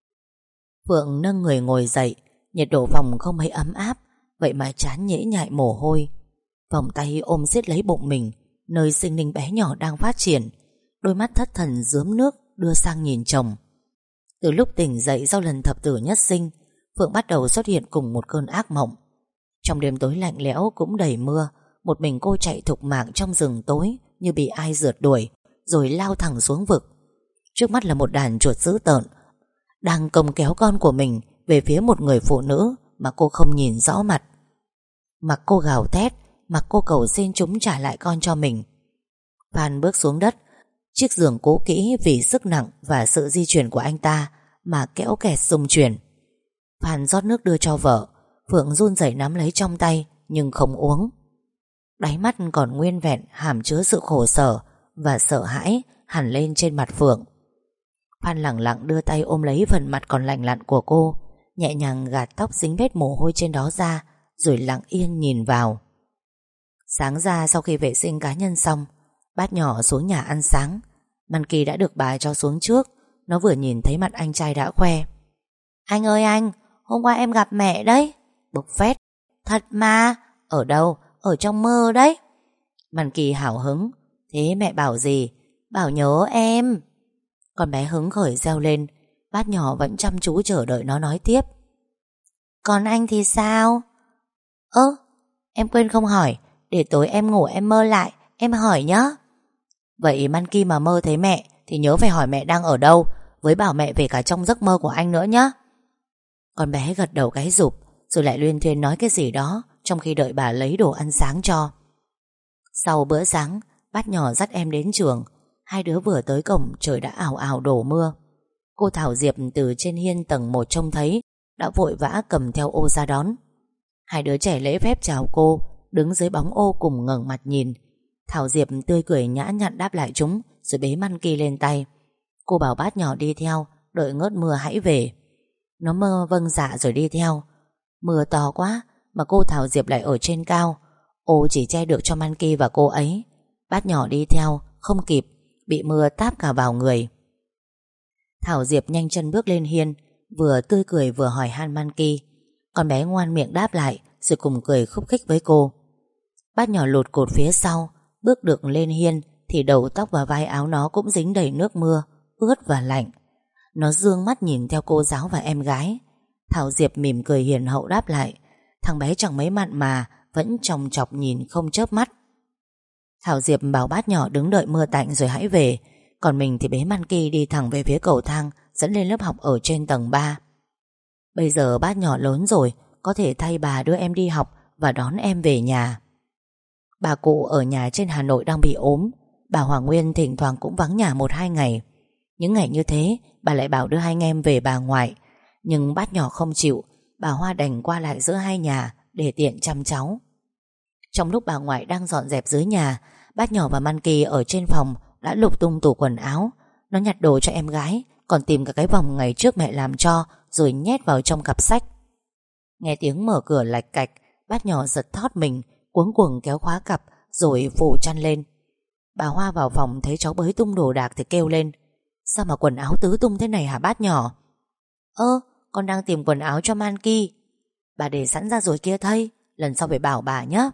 Phượng nâng người ngồi dậy. Nhiệt độ phòng không mấy ấm áp, vậy mà trán nhễ nhại mồ hôi. Vòng tay ôm siết lấy bụng mình, nơi sinh linh bé nhỏ đang phát triển. Đôi mắt thất thần rướm nước đưa sang nhìn chồng. Từ lúc tỉnh dậy sau lần thập tử nhất sinh, Phượng bắt đầu xuất hiện cùng một cơn ác mộng. Trong đêm tối lạnh lẽo cũng đầy mưa, một mình cô chạy thục mạng trong rừng tối như bị ai rượt đuổi, rồi lao thẳng xuống vực. Trước mắt là một đàn chuột dữ tợn đang cồng kéo con của mình về phía một người phụ nữ mà cô không nhìn rõ mặt. Mặc cô gào thét, mặc cô cầu xin chúng trả lại con cho mình. Phan bước xuống đất. Chiếc giường cố kỹ vì sức nặng và sự di chuyển của anh ta mà kéo kẹt rung chuyển. Phan rót nước đưa cho vợ. Phượng run rẩy nắm lấy trong tay nhưng không uống. Đáy mắt còn nguyên vẹn hàm chứa sự khổ sở và sợ hãi hằn lên trên mặt Phượng. Phan lẳng lặng đưa tay ôm lấy phần mặt còn lành lặn của cô, nhẹ nhàng gạt tóc dính vết mồ hôi trên đó ra, rồi lặng yên nhìn vào. Sáng ra sau khi vệ sinh cá nhân xong, bát nhỏ xuống nhà ăn sáng. Monkey đã được bà cho xuống trước. Nó vừa nhìn thấy mặt anh trai đã khoe: Anh ơi anh, hôm qua em gặp mẹ đấy. Bộc phét: Thật mà? Ở đâu? Ở trong mơ đấy. Monkey hào hứng: Thế mẹ bảo gì? Bảo nhớ em. Con bé hứng khởi reo lên. Bát nhỏ vẫn chăm chú chờ đợi nó nói tiếp: Còn anh thì sao? Em quên không hỏi. Để tối em ngủ em mơ lại, em hỏi nhá. Vậy Monkey mà mơ thấy mẹ thì nhớ phải hỏi mẹ đang ở đâu, với bảo mẹ về cả trong giấc mơ của anh nữa nhá. Con bé gật đầu cái rụp, rồi lại luyên thuyên nói cái gì đó trong khi đợi bà lấy đồ ăn sáng cho. Sau bữa sáng, bát nhỏ dắt em đến trường. Hai đứa vừa tới cổng trời đã ào ào đổ mưa. Cô Thảo Diệp từ trên hiên tầng 1 trông thấy, đã vội vã cầm theo ô ra đón. Hai đứa trẻ lễ phép chào cô, đứng dưới bóng ô cùng ngẩng mặt nhìn. Thảo Diệp tươi cười nhã nhặn đáp lại chúng, rồi bế Monkey lên tay. Cô bảo bát nhỏ đi theo, đợi ngớt mưa hãy về. Nó mơ vâng dạ rồi đi theo. Mưa to quá mà cô Thảo Diệp lại ở trên cao, ô chỉ che được cho Manki và cô ấy. Bát nhỏ đi theo không kịp, bị mưa táp cả vào người. Thảo Diệp nhanh chân bước lên hiên, vừa tươi cười vừa hỏi han Manki. Con bé ngoan miệng đáp lại, rồi cùng cười khúc khích với cô. Bát nhỏ lụt cột phía sau, bước được lên hiên thì đầu tóc và vai áo nó cũng dính đầy nước mưa, ướt và lạnh. Nó dương mắt nhìn theo cô giáo và em gái. Thảo Diệp mỉm cười hiền hậu đáp lại. Thằng bé chẳng mấy mặn mà vẫn chòng chọc nhìn không chớp mắt. Thảo Diệp bảo bát nhỏ đứng đợi mưa tạnh rồi hãy về, còn mình thì bế Manki đi thẳng về phía cầu thang dẫn lên lớp học ở trên tầng 3. Bây giờ bát nhỏ lớn rồi, có thể thay bà đưa em đi học và đón em về nhà. Bà cụ ở nhà trên Hà Nội đang bị ốm. Bà Hoàng Nguyên thỉnh thoảng cũng vắng nhà 1-2 ngày. Những ngày như thế bà lại bảo đưa hai anh em về bà ngoại. Nhưng bát nhỏ không chịu. Bà Hoa đành qua lại giữa hai nhà để tiện chăm cháu. Trong lúc bà ngoại đang dọn dẹp dưới nhà, bát nhỏ và Manki ở trên phòng đã lục tung tủ quần áo. Nó nhặt đồ cho em gái, còn tìm cả cái vòng ngày trước mẹ làm cho, rồi nhét vào trong cặp sách. Nghe tiếng mở cửa lạch cạch, bát nhỏ giật thót mình, cuống cuồng kéo khóa cặp rồi phủ chăn lên. Bà Hoa vào phòng thấy cháu bới tung đồ đạc thì kêu lên. Sao mà quần áo tứ tung thế này hả bát nhỏ? Con đang tìm quần áo cho Manki. Bà để sẵn ra rồi kia thây, lần sau phải bảo bà nhé.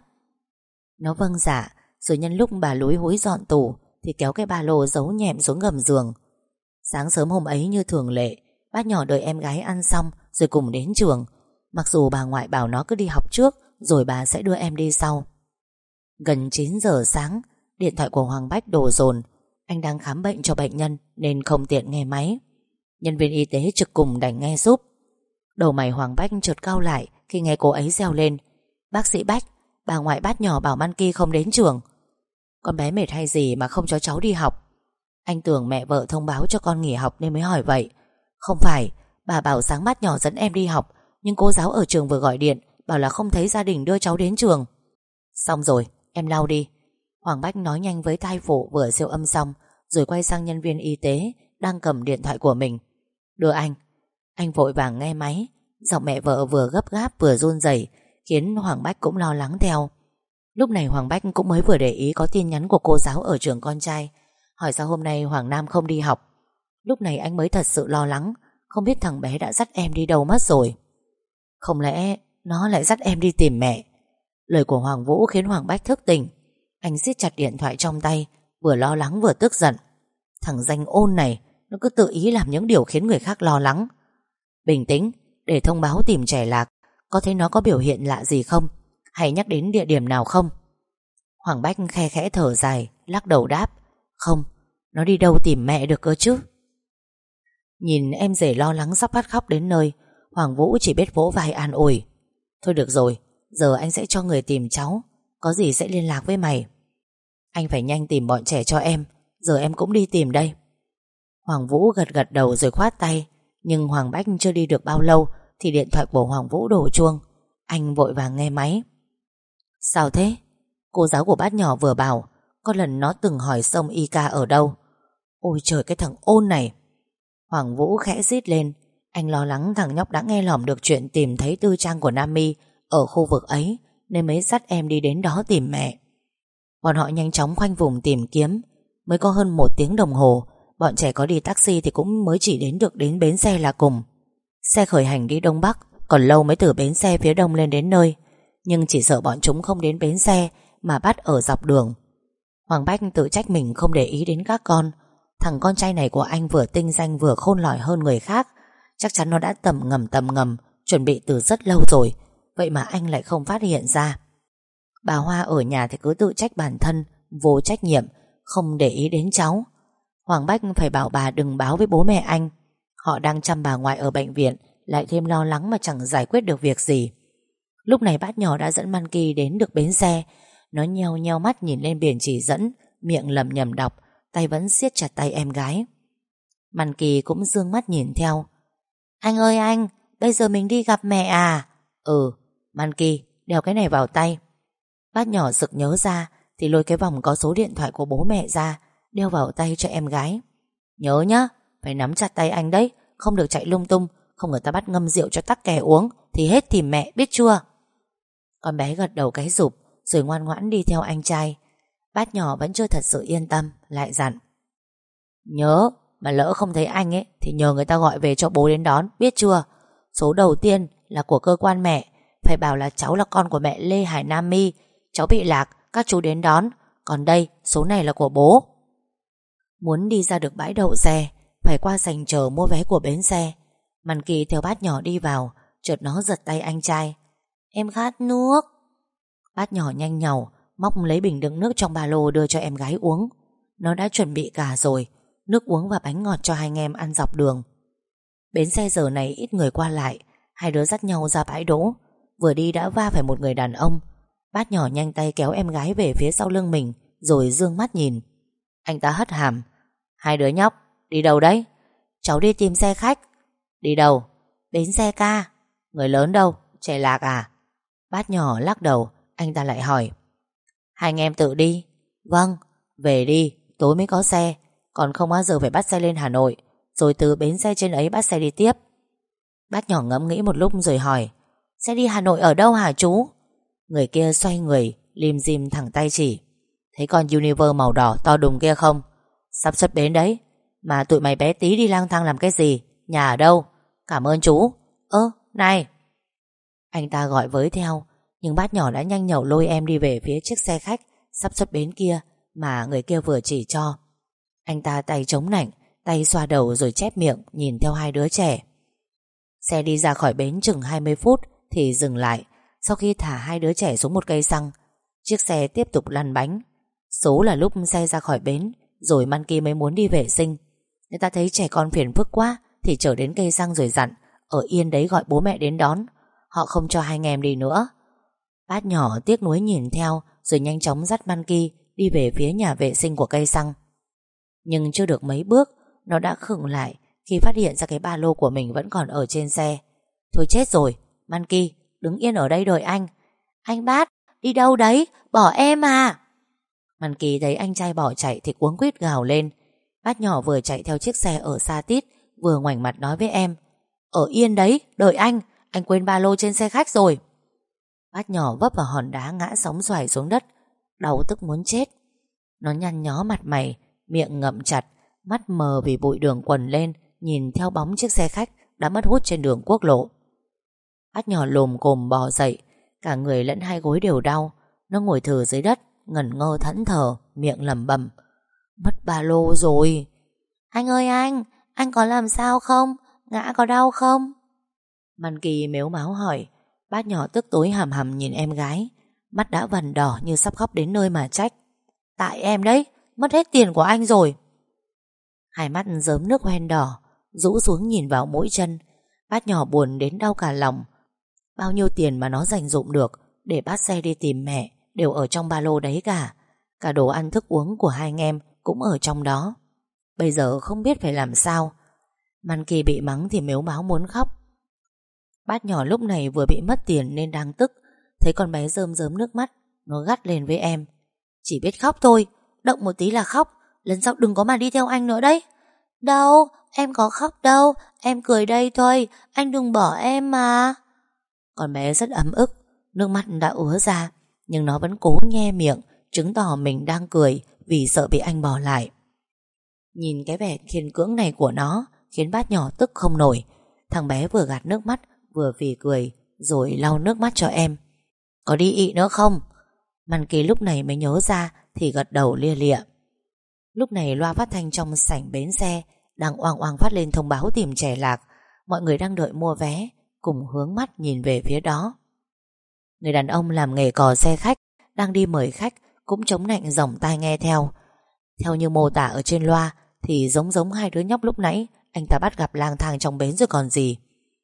Nó vâng dạ, rồi nhân lúc bà lúi húi dọn tủ thì kéo cái ba lô giấu nhẹm xuống gầm giường. Sáng sớm hôm ấy như thường lệ, bác nhỏ đợi em gái ăn xong rồi cùng đến trường. Mặc dù bà ngoại bảo nó cứ đi học trước, rồi bà sẽ đưa em đi sau. Gần 9 giờ sáng, điện thoại của Hoàng Bách đổ dồn. Anh đang khám bệnh cho bệnh nhân nên không tiện nghe máy. Nhân viên y tế trực cùng đành nghe giúp. Đầu mày Hoàng Bách chợt cau lại khi nghe cô ấy reo lên. Bác sĩ Bách, bà ngoại bát nhỏ bảo Manki không đến trường. Con bé mệt hay gì mà không cho cháu đi học? Anh tưởng mẹ vợ thông báo cho con nghỉ học nên mới hỏi vậy. Không phải, bà bảo sáng bát nhỏ dẫn em đi học, nhưng cô giáo ở trường vừa gọi điện bảo là không thấy gia đình đưa cháu đến trường. Xong rồi, em lau đi. Hoàng Bách nói nhanh với thai phụ vừa siêu âm xong, rồi quay sang nhân viên y tế đang cầm điện thoại của mình. Đưa anh. Anh vội vàng nghe máy. Giọng mẹ vợ vừa gấp gáp vừa run rẩy khiến Hoàng Bách cũng lo lắng theo. Lúc này Hoàng Bách cũng mới vừa để ý có tin nhắn của cô giáo ở trường con trai, hỏi sao hôm nay Hoàng Nam không đi học. Lúc này anh mới thật sự lo lắng, không biết thằng bé đã dắt em đi đâu mất rồi. Không lẽ nó lại dắt em đi tìm mẹ? Lời của Hoàng Vũ khiến Hoàng Bách thức tỉnh. Anh siết chặt điện thoại trong tay, vừa lo lắng vừa tức giận. Thằng danh ôn này, nó cứ tự ý làm những điều khiến người khác lo lắng. Bình tĩnh, để thông báo tìm trẻ lạc. Có thấy nó có biểu hiện lạ gì không? Hay nhắc đến địa điểm nào không? Hoàng Bách khe khẽ thở dài, lắc đầu đáp. Không, nó đi đâu tìm mẹ được cơ chứ? Nhìn em rể lo lắng sắp bắt khóc đến nơi, Hoàng Vũ chỉ biết vỗ vai an ủi. Thôi được rồi, giờ anh sẽ cho người tìm cháu, có gì sẽ liên lạc với mày. Anh phải nhanh tìm bọn trẻ cho em, giờ em cũng đi tìm đây. Hoàng Vũ gật gật đầu rồi khoát tay. Nhưng Hoàng Bách chưa đi được bao lâu thì điện thoại của Hoàng Vũ đổ chuông. Anh vội vàng nghe máy. Sao thế? Cô giáo của bát nhỏ vừa bảo có lần nó từng hỏi Sông Ika ở đâu. Ôi trời, cái thằng ôn này. Hoàng Vũ khẽ rít lên. Anh lo lắng thằng nhóc đã nghe lỏm được chuyện tìm thấy tư trang của Nam My ở khu vực ấy, nên mới dắt em đi đến đó tìm mẹ. Bọn họ nhanh chóng khoanh vùng tìm kiếm. Mới có hơn 1 tiếng đồng hồ, bọn trẻ có đi taxi thì cũng mới chỉ đến bến xe là cùng. Xe khởi hành đi Đông Bắc, còn lâu mới từ bến xe phía Đông lên đến nơi. Nhưng chỉ sợ bọn chúng không đến bến xe mà bắt ở dọc đường. Hoàng Bách tự trách mình không để ý đến các con. Thằng con trai này của anh vừa tinh danh vừa khôn lỏi hơn người khác. Chắc chắn nó đã tầm ngầm chuẩn bị từ rất lâu rồi. Vậy mà anh lại không phát hiện ra. Bà Hoa ở nhà thì cứ tự trách bản thân, vô trách nhiệm, không để ý đến cháu. Hoàng Bách phải bảo bà đừng báo với bố mẹ anh. Họ đang chăm bà ngoại ở bệnh viện, lại thêm lo lắng mà chẳng giải quyết được việc gì. Lúc này bát nhỏ đã dẫn Manki đến được bến xe. Nó nheo nheo mắt nhìn lên biển chỉ dẫn, miệng lẩm nhẩm đọc, tay vẫn siết chặt tay em gái. Manki cũng dương mắt nhìn theo. Anh ơi anh, bây giờ mình đi gặp mẹ à? Ừ, Manki, đeo cái này vào tay. Bát nhỏ sực nhớ ra thì lôi cái vòng có số điện thoại của bố mẹ ra, đeo vào tay cho em gái. Nhớ nhá, Phải nắm chặt tay anh đấy, không được chạy lung tung, không người ta bắt ngâm rượu cho tắc kè uống thì hết tìm mẹ, biết chưa? Con bé gật đầu cái rụp, rồi ngoan ngoãn đi theo anh trai. Bác nhỏ vẫn chưa thật sự yên tâm, lại dặn: nhớ, mà lỡ không thấy anh ấy thì nhờ người ta gọi về cho bố đến đón, biết chưa? Số đầu tiên là của cơ quan mẹ, phải bảo là cháu là con của mẹ Lê Hải Nam My, cháu bị lạc, các chú đến đón. Còn đây, số này là của bố. Muốn đi ra được bãi đậu xe, phải qua sảnh chờ mua vé của bến xe. Màn Kỳ theo bát nhỏ đi vào, chợt nó giật tay anh trai: em khát nước. Bát nhỏ nhanh nhảu móc lấy bình đựng nước trong ba lô đưa cho em gái uống. Nó đã chuẩn bị cả rồi, nước uống và bánh ngọt cho hai anh em ăn dọc đường. Bến xe giờ này ít người qua lại, hai đứa dắt nhau ra bãi đỗ. Vừa đi đã va phải một người đàn ông. Bát nhỏ nhanh tay kéo em gái về phía sau lưng mình, rồi dương mắt nhìn. Anh ta hất hàm: hai đứa nhóc, đi đâu đấy? Cháu đi tìm xe khách. Đi đâu? Bến xe ca. Người lớn đâu? Trẻ lạc à? Bát nhỏ lắc đầu. Anh ta lại hỏi: hai anh em tự đi. Vâng. Về đi, tối mới có xe. Còn không bao giờ phải bắt xe lên Hà Nội, rồi từ bến xe trên ấy bắt xe đi tiếp. Bát nhỏ ngẫm nghĩ một lúc rồi hỏi: xe đi Hà Nội ở đâu hả chú? Người kia xoay người, lim dim thẳng tay chỉ: thấy con Universe màu đỏ to đùng kia không? Sắp xuất bến đấy. Mà tụi mày bé tí đi lang thang làm cái gì? Nhà ở đâu? Cảm ơn chú. Này. Anh ta gọi với theo, nhưng bát nhỏ đã nhanh nhẩu lôi em đi về phía chiếc xe khách sắp xuất bến kia mà người kia vừa chỉ cho. Anh ta tay chống nạnh, tay xoa đầu rồi chép miệng nhìn theo hai đứa trẻ. Xe đi ra khỏi bến chừng 20 phút thì dừng lại. Sau khi thả hai đứa trẻ xuống một cây xăng, chiếc xe tiếp tục lăn bánh. Số là lúc xe ra khỏi bến, rồi Monkey mới muốn đi vệ sinh. Người ta thấy trẻ con phiền phức quá thì chở đến cây xăng rồi dặn ở yên đấy gọi bố mẹ đến đón. Họ không cho hai anh em đi nữa. Bát nhỏ tiếc nuối nhìn theo, rồi nhanh chóng dắt Monkey đi về phía nhà vệ sinh của cây xăng. Nhưng chưa được mấy bước, nó đã khựng lại khi phát hiện ra cái ba lô của mình vẫn còn ở trên xe. Thôi chết rồi, Monkey, đứng yên ở đây đợi anh. Anh Bát, đi đâu đấy? Bỏ em à? Monkey thấy anh trai bỏ chạy thì cuống quýt gào lên. Bát nhỏ vừa chạy theo chiếc xe ở xa tít, vừa ngoảnh mặt nói với em: ở yên đấy, đợi anh quên ba lô trên xe khách rồi. Bát nhỏ vấp vào hòn đá ngã sóng xoài xuống đất, đau tức muốn chết. Nó nhăn nhó mặt mày, miệng ngậm chặt, mắt mờ vì bụi đường quần lên, nhìn theo bóng chiếc xe khách đã mất hút trên đường quốc lộ. Bát nhỏ lồm cồm bò dậy, cả người lẫn hai gối đều đau. Nó ngồi thừ dưới đất, ngẩn ngơ thẫn thờ, miệng lẩm bẩm: mất ba lô rồi. Anh ơi anh có làm sao không? Ngã có đau không? Monkey mếu máo hỏi. Bát nhỏ tức tối hàm hàm nhìn em gái, mắt đã vằn đỏ như sắp khóc đến nơi mà trách: tại em đấy, mất hết tiền của anh rồi. Hai mắt rớm nước hoen đỏ, rũ xuống nhìn vào mũi chân. Bát nhỏ buồn đến đau cả lòng. Bao nhiêu tiền mà nó dành dụm được để bắt xe đi tìm mẹ đều ở trong ba lô đấy cả. Cả đồ ăn thức uống của hai anh em cũng ở trong đó. Bây giờ không biết phải làm sao. Monkey bị mắng thì mếu máo muốn khóc. Bát nhỏ lúc này vừa bị mất tiền nên đang tức. Thấy con bé rơm rớm nước mắt, nó gắt lên với em: chỉ biết khóc thôi, động một tí là khóc. Lần sau đừng có mà đi theo anh nữa đấy. Đâu, em có khóc đâu, em cười đây thôi, anh đừng bỏ em mà. Con bé rất ấm ức, nước mắt đã ứa ra, nhưng nó vẫn cố nhe miệng, chứng tỏ mình đang cười vì sợ bị anh bỏ lại. Nhìn cái vẻ khiên cưỡng này của nó khiến bát nhỏ tức không nổi. Thằng bé vừa gạt nước mắt vừa phì cười, rồi lau nước mắt cho em. Có đi ị nữa không? Monkey lúc này mới nhớ ra thì gật đầu lia lịa. Lúc này loa phát thanh trong sảnh bến xe đang oang oang phát lên thông báo tìm trẻ lạc. Mọi người đang đợi mua vé cùng hướng mắt nhìn về phía đó. Người đàn ông làm nghề cò xe khách đang đi mời khách cũng chống nạnh giỏng tai nghe theo. Theo như mô tả ở trên loa thì giống hai đứa nhóc lúc nãy anh ta bắt gặp lang thang trong bến rồi còn gì.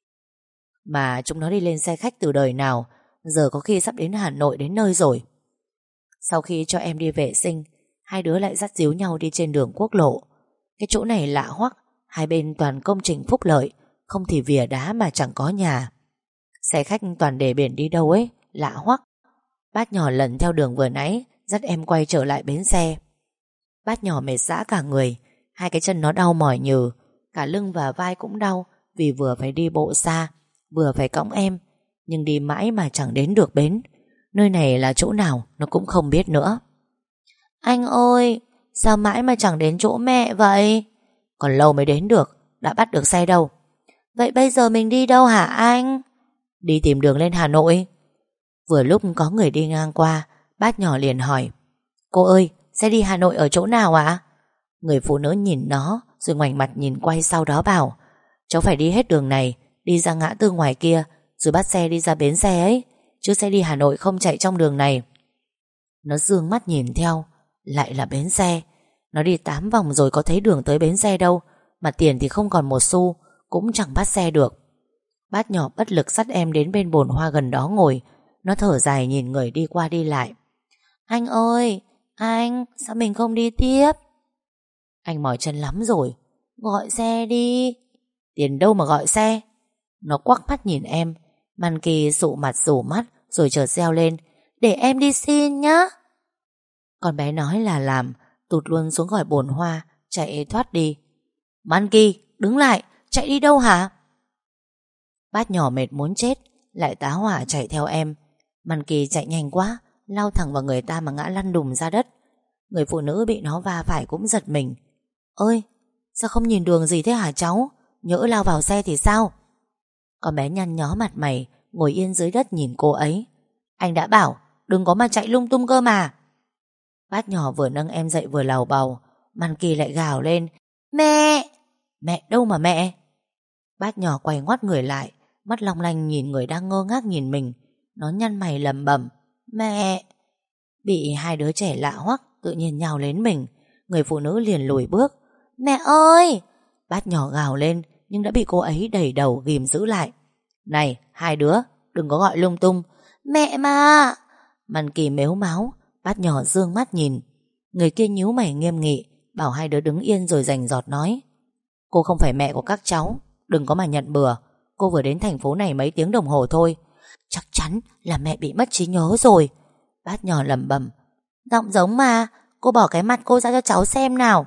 Mà chúng nó đi lên xe khách từ đời nào, giờ có khi sắp đến Hà Nội đến nơi rồi. Sau khi cho em đi vệ sinh, hai đứa lại dắt díu nhau đi trên đường quốc lộ. Cái chỗ này lạ hoắc, hai bên toàn công trình phúc lợi, không thì vỉa đá mà chẳng có nhà. Xe khách toàn để biển đi đâu ấy, lạ hoắc. Bát nhỏ lần theo đường vừa nãy dắt em quay trở lại bến xe. Bát nhỏ mệt rã cả người, hai cái chân nó đau mỏi nhừ. cả lưng và vai cũng đau vì vừa phải đi bộ xa, vừa phải cõng em. Nhưng đi mãi mà chẳng đến được bến. Nơi này là chỗ nào nó cũng không biết nữa. Anh ơi, sao mãi mà chẳng đến chỗ mẹ vậy? Còn lâu mới đến được, đã bắt được xe đâu. Vậy bây giờ mình đi đâu hả anh? Đi tìm đường lên Hà Nội. Vừa lúc có người đi ngang qua, bác nhỏ liền hỏi: Cô ơi, xe đi Hà Nội ở chỗ nào ạ? Người phụ nữ nhìn nó rồi ngoảnh mặt nhìn quay, sau đó bảo: Cháu phải đi hết đường này, đi ra ngã tư ngoài kia, rồi bắt xe đi ra bến xe ấy, chứ xe đi Hà Nội không chạy trong đường này. Nó dương mắt nhìn theo, lại là bến xe. Nó đi 8 vòng rồi có thấy đường tới bến xe đâu, mà tiền thì không còn một xu, cũng chẳng bắt xe được. Bác nhỏ bất lực dắt em đến bên bồn hoa gần đó ngồi. Nó thở dài nhìn người đi qua đi lại. Anh ơi, anh, sao mình không đi tiếp? Anh mỏi chân lắm rồi. Gọi xe đi. Tiền đâu mà gọi xe? Nó quắc mắt nhìn em. Man Kỳ sụ mặt rủ mắt rồi chợt reo lên: Để em đi xin nhá. Con bé nói là làm, tụt luôn xuống khỏi bồn hoa, chạy thoát đi. Man Kỳ, đứng lại, chạy đi đâu hả? Bác nhỏ mệt muốn chết, lại tá hỏa chạy theo em. Man Kỳ chạy nhanh quá, lao thẳng vào người ta mà ngã lăn đùng ra đất. Người phụ nữ bị nó va phải cũng giật mình. Ơi, sao không nhìn đường gì thế hả cháu? Nhỡ lao vào xe thì sao? Con bé nhăn nhó mặt mày, ngồi yên dưới đất nhìn cô ấy. Anh đã bảo đừng có mà chạy lung tung cơ mà. Bác nhỏ vừa nâng em dậy vừa lầu bầu. Man Kỳ lại gào lên: Mẹ! Mẹ đâu mà mẹ? Bác nhỏ quay ngoắt người lại, mắt long lanh nhìn người đang ngơ ngác nhìn mình. Nó nhăn mày lẩm bẩm: Mẹ! Bị hai đứa trẻ lạ hoắc tự nhiên nhào lên mình. Người phụ nữ liền lùi bước. Mẹ ơi! Bác nhỏ gào lên, nhưng đã bị cô ấy đẩy đầu ghim giữ lại. Này, hai đứa, đừng có gọi lung tung. Mẹ mà! Man Kỳ mếu máo. Bác nhỏ dương mắt nhìn. Người kia nhíu mày nghiêm nghị, bảo hai đứa đứng yên rồi rành rọt nói: Cô không phải mẹ của các cháu, đừng có mà nhận bừa. Cô vừa đến thành phố này mấy tiếng đồng hồ thôi. Chắc chắn là mẹ bị mất trí nhớ rồi. Bác nhỏ lẩm bẩm. Giọng giống mà, cô bỏ cái mặt cô ra cho cháu xem nào.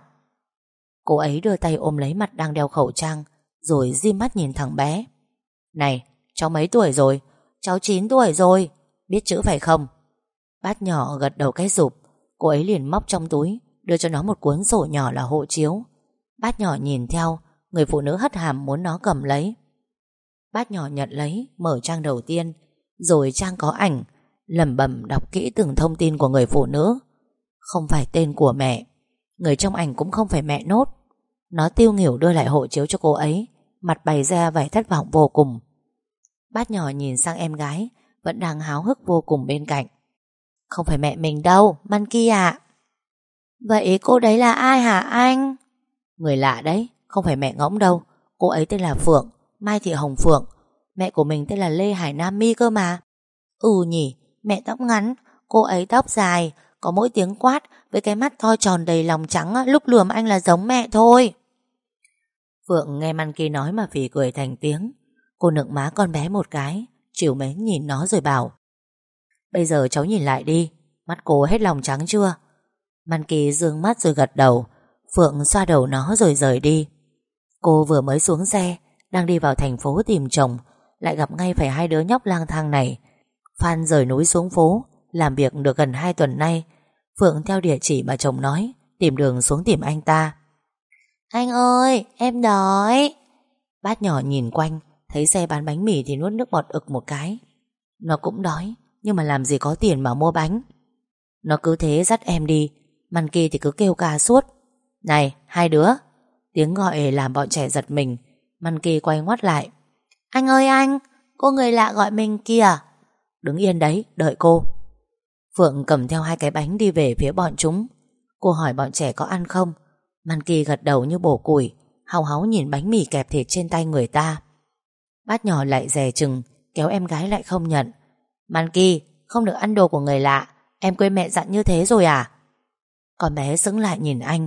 Cô ấy đưa tay ôm lấy mặt đang đeo khẩu trang, rồi dim mắt nhìn thằng bé. Này, cháu mấy tuổi rồi? Cháu 9 tuổi rồi. Biết chữ phải không? Bác nhỏ gật đầu cái rụp. Cô ấy liền móc trong túi, đưa cho nó một cuốn sổ nhỏ là hộ chiếu. Bác nhỏ nhìn theo. Người phụ nữ hất hàm muốn nó cầm lấy. Bác nhỏ nhận lấy, mở trang đầu tiên, rồi trang có ảnh, lẩm bẩm đọc kỹ từng thông tin của người phụ nữ. Không phải tên của mẹ. Người trong ảnh cũng không phải mẹ nốt. Nó tiêu nghỉu đưa lại hộ chiếu cho cô ấy, mặt bày ra vẻ thất vọng vô cùng. Bác nhỏ nhìn sang em gái, vẫn đang háo hức vô cùng bên cạnh. Không phải mẹ mình đâu, Man Kỳ ạ. Vậy cô đấy là ai hả anh? Người lạ đấy, không phải mẹ ngỗng đâu. Cô ấy tên là Phượng, Mai Thị Hồng Phượng. Mẹ của mình tên là Lê Hải Nam My cơ mà. Ừ nhỉ, mẹ tóc ngắn, cô ấy tóc dài, có mỗi tiếng quát với cái mắt to tròn đầy lòng trắng, lúc lườm anh là giống mẹ thôi. Phượng nghe Man Kỳ nói mà phì cười thành tiếng. Cô nựng má con bé một cái, trìu mến nhìn nó rồi bảo: Bây giờ cháu nhìn lại đi, mắt cô hết lòng trắng chưa? Man Kỳ dương mắt rồi gật đầu. Phượng xoa đầu nó rồi rời đi. Cô vừa mới xuống xe, đang đi vào thành phố tìm chồng, lại gặp ngay phải hai đứa nhóc lang thang này. Phan rời núi xuống phố, làm việc được gần 2 tuần nay. Phượng theo địa chỉ mà chồng nói, tìm đường xuống tìm anh ta. Anh ơi, em đói. Bác nhỏ nhìn quanh, thấy xe bán bánh mì thì nuốt nước bọt ực một cái. Nó cũng đói, nhưng mà làm gì có tiền mà mua bánh. Nó cứ thế dắt em đi. Man Kỳ thì cứ kêu ca suốt. Này, hai đứa. Tiếng gọi làm bọn trẻ giật mình. Man Kỳ quay ngoắt lại. Anh ơi anh, cô người lạ gọi mình kìa. Đứng yên đấy, đợi cô. Phượng cầm theo 2 cái bánh đi về phía bọn chúng. Cô hỏi bọn trẻ có ăn không. Man Kỳ gật đầu như bổ củi, háo háo nhìn bánh mì kẹp thịt trên tay người ta. Bác nhỏ lại dè chừng, kéo em gái lại không nhận. Man Kỳ, không được ăn đồ của người lạ. Em quên mẹ dặn như thế rồi à? Con bé sững lại nhìn anh.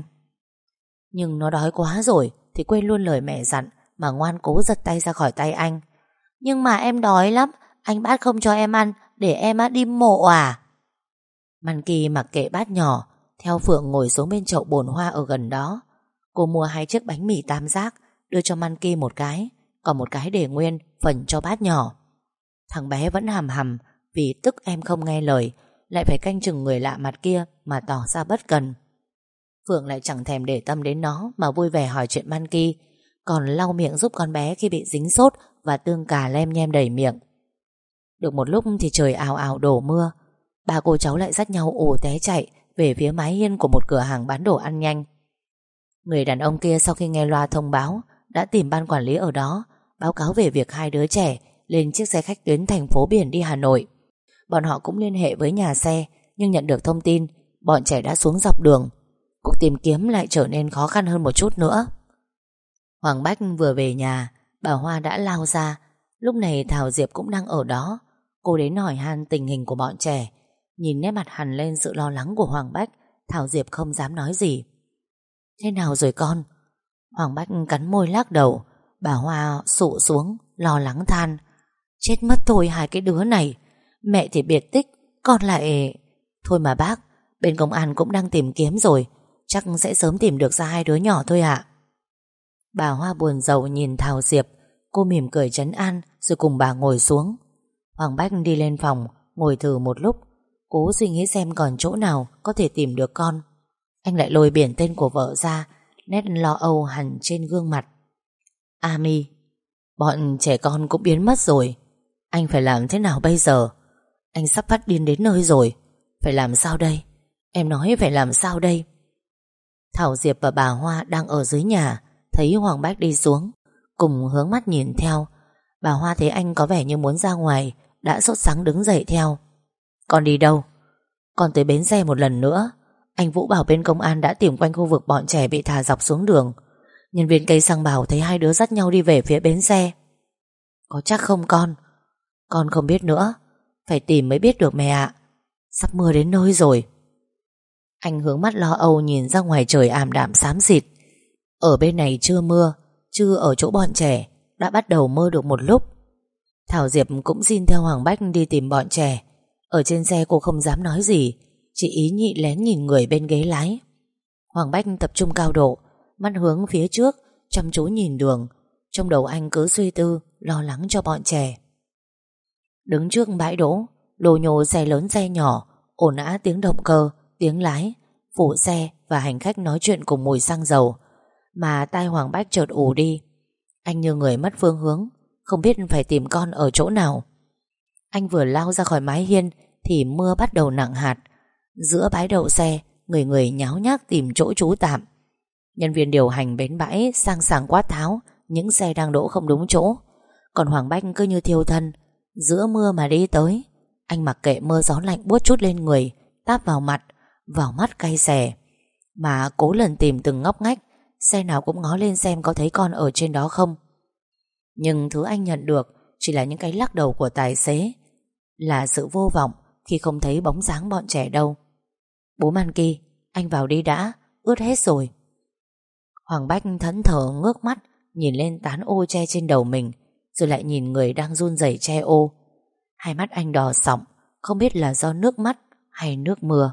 Nhưng nó đói quá rồi thì quên luôn lời mẹ dặn, mà ngoan cố giật tay ra khỏi tay anh. Nhưng mà em đói lắm, anh bác không cho em ăn, để em đi mộ à? Man Kỳ mặc kệ bát nhỏ, theo Phượng ngồi xuống bên chậu bồn hoa ở gần đó. Cô mua 2 chiếc bánh mì tam giác, đưa cho Monkey một cái, còn một cái để nguyên phần cho bát nhỏ. Thằng bé vẫn hầm hầm vì tức em không nghe lời, lại phải canh chừng người lạ mặt kia mà tỏ ra bất cần. Phượng lại chẳng thèm để tâm đến nó mà vui vẻ hỏi chuyện Monkey, còn lau miệng giúp con bé khi bị dính sốt và tương cà lem nhem đầy miệng. Được một lúc thì trời ào ào đổ mưa. Ba cô cháu lại dắt nhau ù té chạy về phía mái hiên của một cửa hàng bán đồ ăn nhanh. Người đàn ông kia sau khi nghe loa thông báo đã tìm ban quản lý ở đó báo cáo về việc hai đứa trẻ lên chiếc xe khách tuyến thành phố biển đi Hà Nội. Bọn họ cũng liên hệ với nhà xe, nhưng nhận được thông tin bọn trẻ đã xuống dọc đường. Cuộc tìm kiếm lại trở nên khó khăn hơn một chút nữa. Hoàng Bách vừa về nhà, bà Hoa đã lao ra. Lúc này Thảo Diệp cũng đang ở đó. Cô đến hỏi han tình hình của bọn trẻ. Nhìn nét mặt hằn lên sự lo lắng của Hoàng Bách, Thảo Diệp không dám nói gì. Thế nào rồi con? Hoàng Bách cắn môi lắc đầu. Bà Hoa sụ xuống lo lắng than. Chết mất thôi hai cái đứa này. Mẹ thì biệt tích, con lại... Thôi mà bác, bên công an cũng đang tìm kiếm rồi, chắc sẽ sớm tìm được ra hai đứa nhỏ thôi ạ. Bà Hoa buồn rầu nhìn Thảo Diệp. Cô mỉm cười trấn an rồi cùng bà ngồi xuống. Hoàng Bách đi lên phòng, ngồi thử một lúc, cố suy nghĩ xem còn chỗ nào có thể tìm được con. Anh lại lôi biển tên của vợ ra, nét lo âu hằn trên gương mặt. Ami, bọn trẻ con cũng biến mất rồi. Anh phải làm thế nào bây giờ? Anh sắp phát điên đến nơi rồi. Phải làm sao đây? Em nói phải làm sao đây? Thảo Diệp và bà Hoa đang ở dưới nhà, thấy Hoàng Bách đi xuống, cùng hướng mắt nhìn theo. Bà Hoa thấy anh có vẻ như muốn ra ngoài, đã sốt sắng đứng dậy theo. Con đi đâu? Con tới bến xe một lần nữa. Anh Vũ bảo bên công an đã tìm quanh khu vực bọn trẻ bị thả dọc xuống đường. Nhân viên cây xăng bảo thấy hai đứa dắt nhau đi về phía bến xe. Có chắc không con? Con không biết nữa. Phải tìm mới biết được mẹ ạ. Sắp mưa đến nơi rồi. Anh hướng mắt lo âu nhìn ra ngoài trời ảm đạm xám xịt. Ở bên này chưa mưa, chứ ở chỗ bọn trẻ đã bắt đầu mưa được một lúc. Thảo Diệp cũng xin theo Hoàng Bách đi tìm bọn trẻ. Ở trên xe cô không dám nói gì, chỉ ý nhị lén nhìn người bên ghế lái. Hoàng Bách tập trung cao độ, mắt hướng phía trước, chăm chú nhìn đường. Trong đầu anh cứ suy tư, lo lắng cho bọn trẻ. Đứng trước bãi đỗ, lồ nhồ xe lớn xe nhỏ, ồn ào tiếng động cơ, tiếng lái, phụ xe và hành khách nói chuyện cùng mùi xăng dầu. Mà tai Hoàng Bách chợt ù đi. Anh như người mất phương hướng, không biết phải tìm con ở chỗ nào. Anh vừa lao ra khỏi mái hiên thì mưa bắt đầu nặng hạt. Giữa bãi đậu xe, người người nháo nhác tìm chỗ trú tạm. Nhân viên điều hành bến bãi sang sảng quát tháo những xe đang đỗ không đúng chỗ. Còn Hoàng Bách cứ như thiêu thân, giữa mưa mà đi tới. Anh mặc kệ mưa gió lạnh buốt chút lên người, táp vào mặt, vào mắt cay xè. Mà cố lần tìm từng ngóc ngách, xe nào cũng ngó lên xem có thấy con ở trên đó không. Nhưng thứ anh nhận được chỉ là những cái lắc đầu của tài xế, là sự vô vọng khi không thấy bóng dáng bọn trẻ đâu. Bố Monkey, anh vào đi đã, ướt hết rồi. Hoàng Bách thẫn thờ ngước mắt nhìn lên tán ô che trên đầu mình, rồi lại nhìn người đang run rẩy che ô. Hai mắt anh đỏ sọng, không biết là do nước mắt hay nước mưa.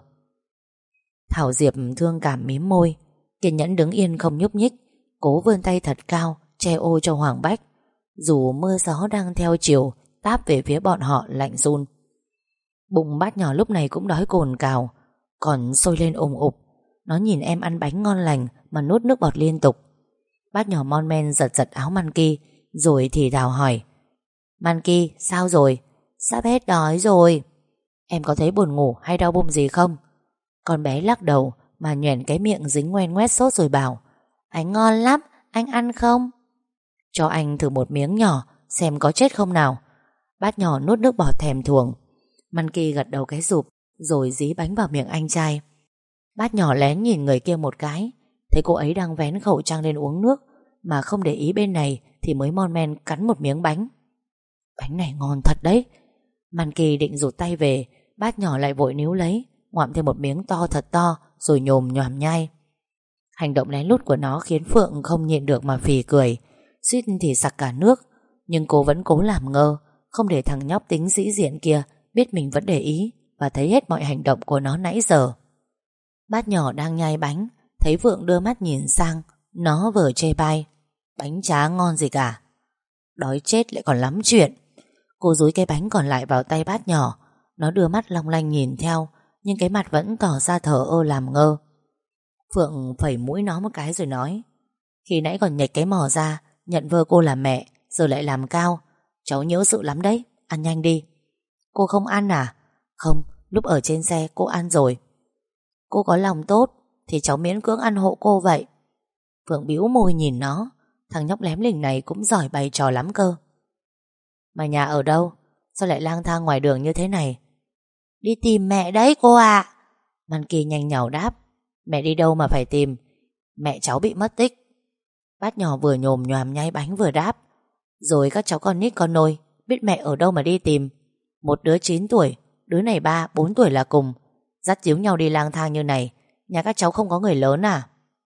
Thảo Diệp thương cảm mím môi, kiên nhẫn đứng yên không nhúc nhích, cố vươn tay thật cao che ô cho Hoàng Bách, dù mưa gió đang theo chiều táp về phía bọn họ lạnh run. Bụng bát nhỏ lúc này cũng đói cồn cào, còn sôi lên ùng ục. Nó nhìn em ăn bánh ngon lành mà nuốt nước bọt liên tục. Bát nhỏ mon men giật giật áo Monkey, rồi thì thào hỏi: Monkey, sao rồi? Sắp hết đói rồi. Em có thấy buồn ngủ hay đau bụng gì không? Con bé lắc đầu mà nhoẻn cái miệng dính ngoen ngoét sốt rồi bảo: Anh ngon lắm, anh ăn không? Cho anh thử một miếng nhỏ xem có chết không nào. Bát nhỏ nuốt nước bọt thèm thuồng. Monkey gật đầu cái rụp, rồi dí bánh vào miệng anh trai. Bát nhỏ lén nhìn người kia một cái, thấy cô ấy đang vén khẩu trang lên uống nước, mà không để ý bên này thì mới mon men cắn một miếng bánh. Bánh này ngon thật đấy. Monkey định rụt tay về, bát nhỏ lại vội níu lấy, ngoạm thêm một miếng to thật to, rồi nhồm nhoàm nhai. Hành động lén lút của nó khiến Phượng không nhịn được mà phì cười, suýt thì sặc cả nước. Nhưng cô vẫn cố làm ngơ, không để thằng nhóc tính sĩ diện kia biết mình vẫn để ý và thấy hết mọi hành động của nó nãy giờ. Bát nhỏ đang nhai bánh, thấy Phượng đưa mắt nhìn sang, nó vừa chê bai: Bánh chả ngon gì cả. Đói chết lại còn lắm chuyện. Cô dúi cái bánh còn lại vào tay bát nhỏ. Nó đưa mắt long lanh nhìn theo, nhưng cái mặt vẫn tỏ ra thờ ơ làm ngơ. Phượng phẩy mũi nó một cái rồi nói: khi nãy còn nhạch cái mỏ ra, nhận vơ cô làm mẹ, giờ lại làm cao. Cháu nhớ sự lắm đấy, ăn nhanh đi. Cô không ăn à? Không, lúc ở trên xe cô ăn rồi. Cô có lòng tốt thì cháu miễn cưỡng ăn hộ cô vậy. Phượng bĩu môi nhìn nó. Thằng nhóc lém lỉnh này cũng giỏi bày trò lắm cơ. Mà nhà ở đâu? Sao lại lang thang ngoài đường như thế này? Đi tìm mẹ đấy cô ạ. Man Kỳ nhanh nhảu đáp. Mẹ đi đâu mà phải tìm? Mẹ cháu bị mất tích. Bát nhỏ vừa nhồm nhoàm nhai bánh vừa đáp. Rồi các cháu con nít con nôi biết mẹ ở đâu mà đi tìm. Một đứa 9 tuổi, đứa này 3, 4 tuổi là cùng. Dắt díu nhau đi lang thang như này. Nhà các cháu không có người lớn à?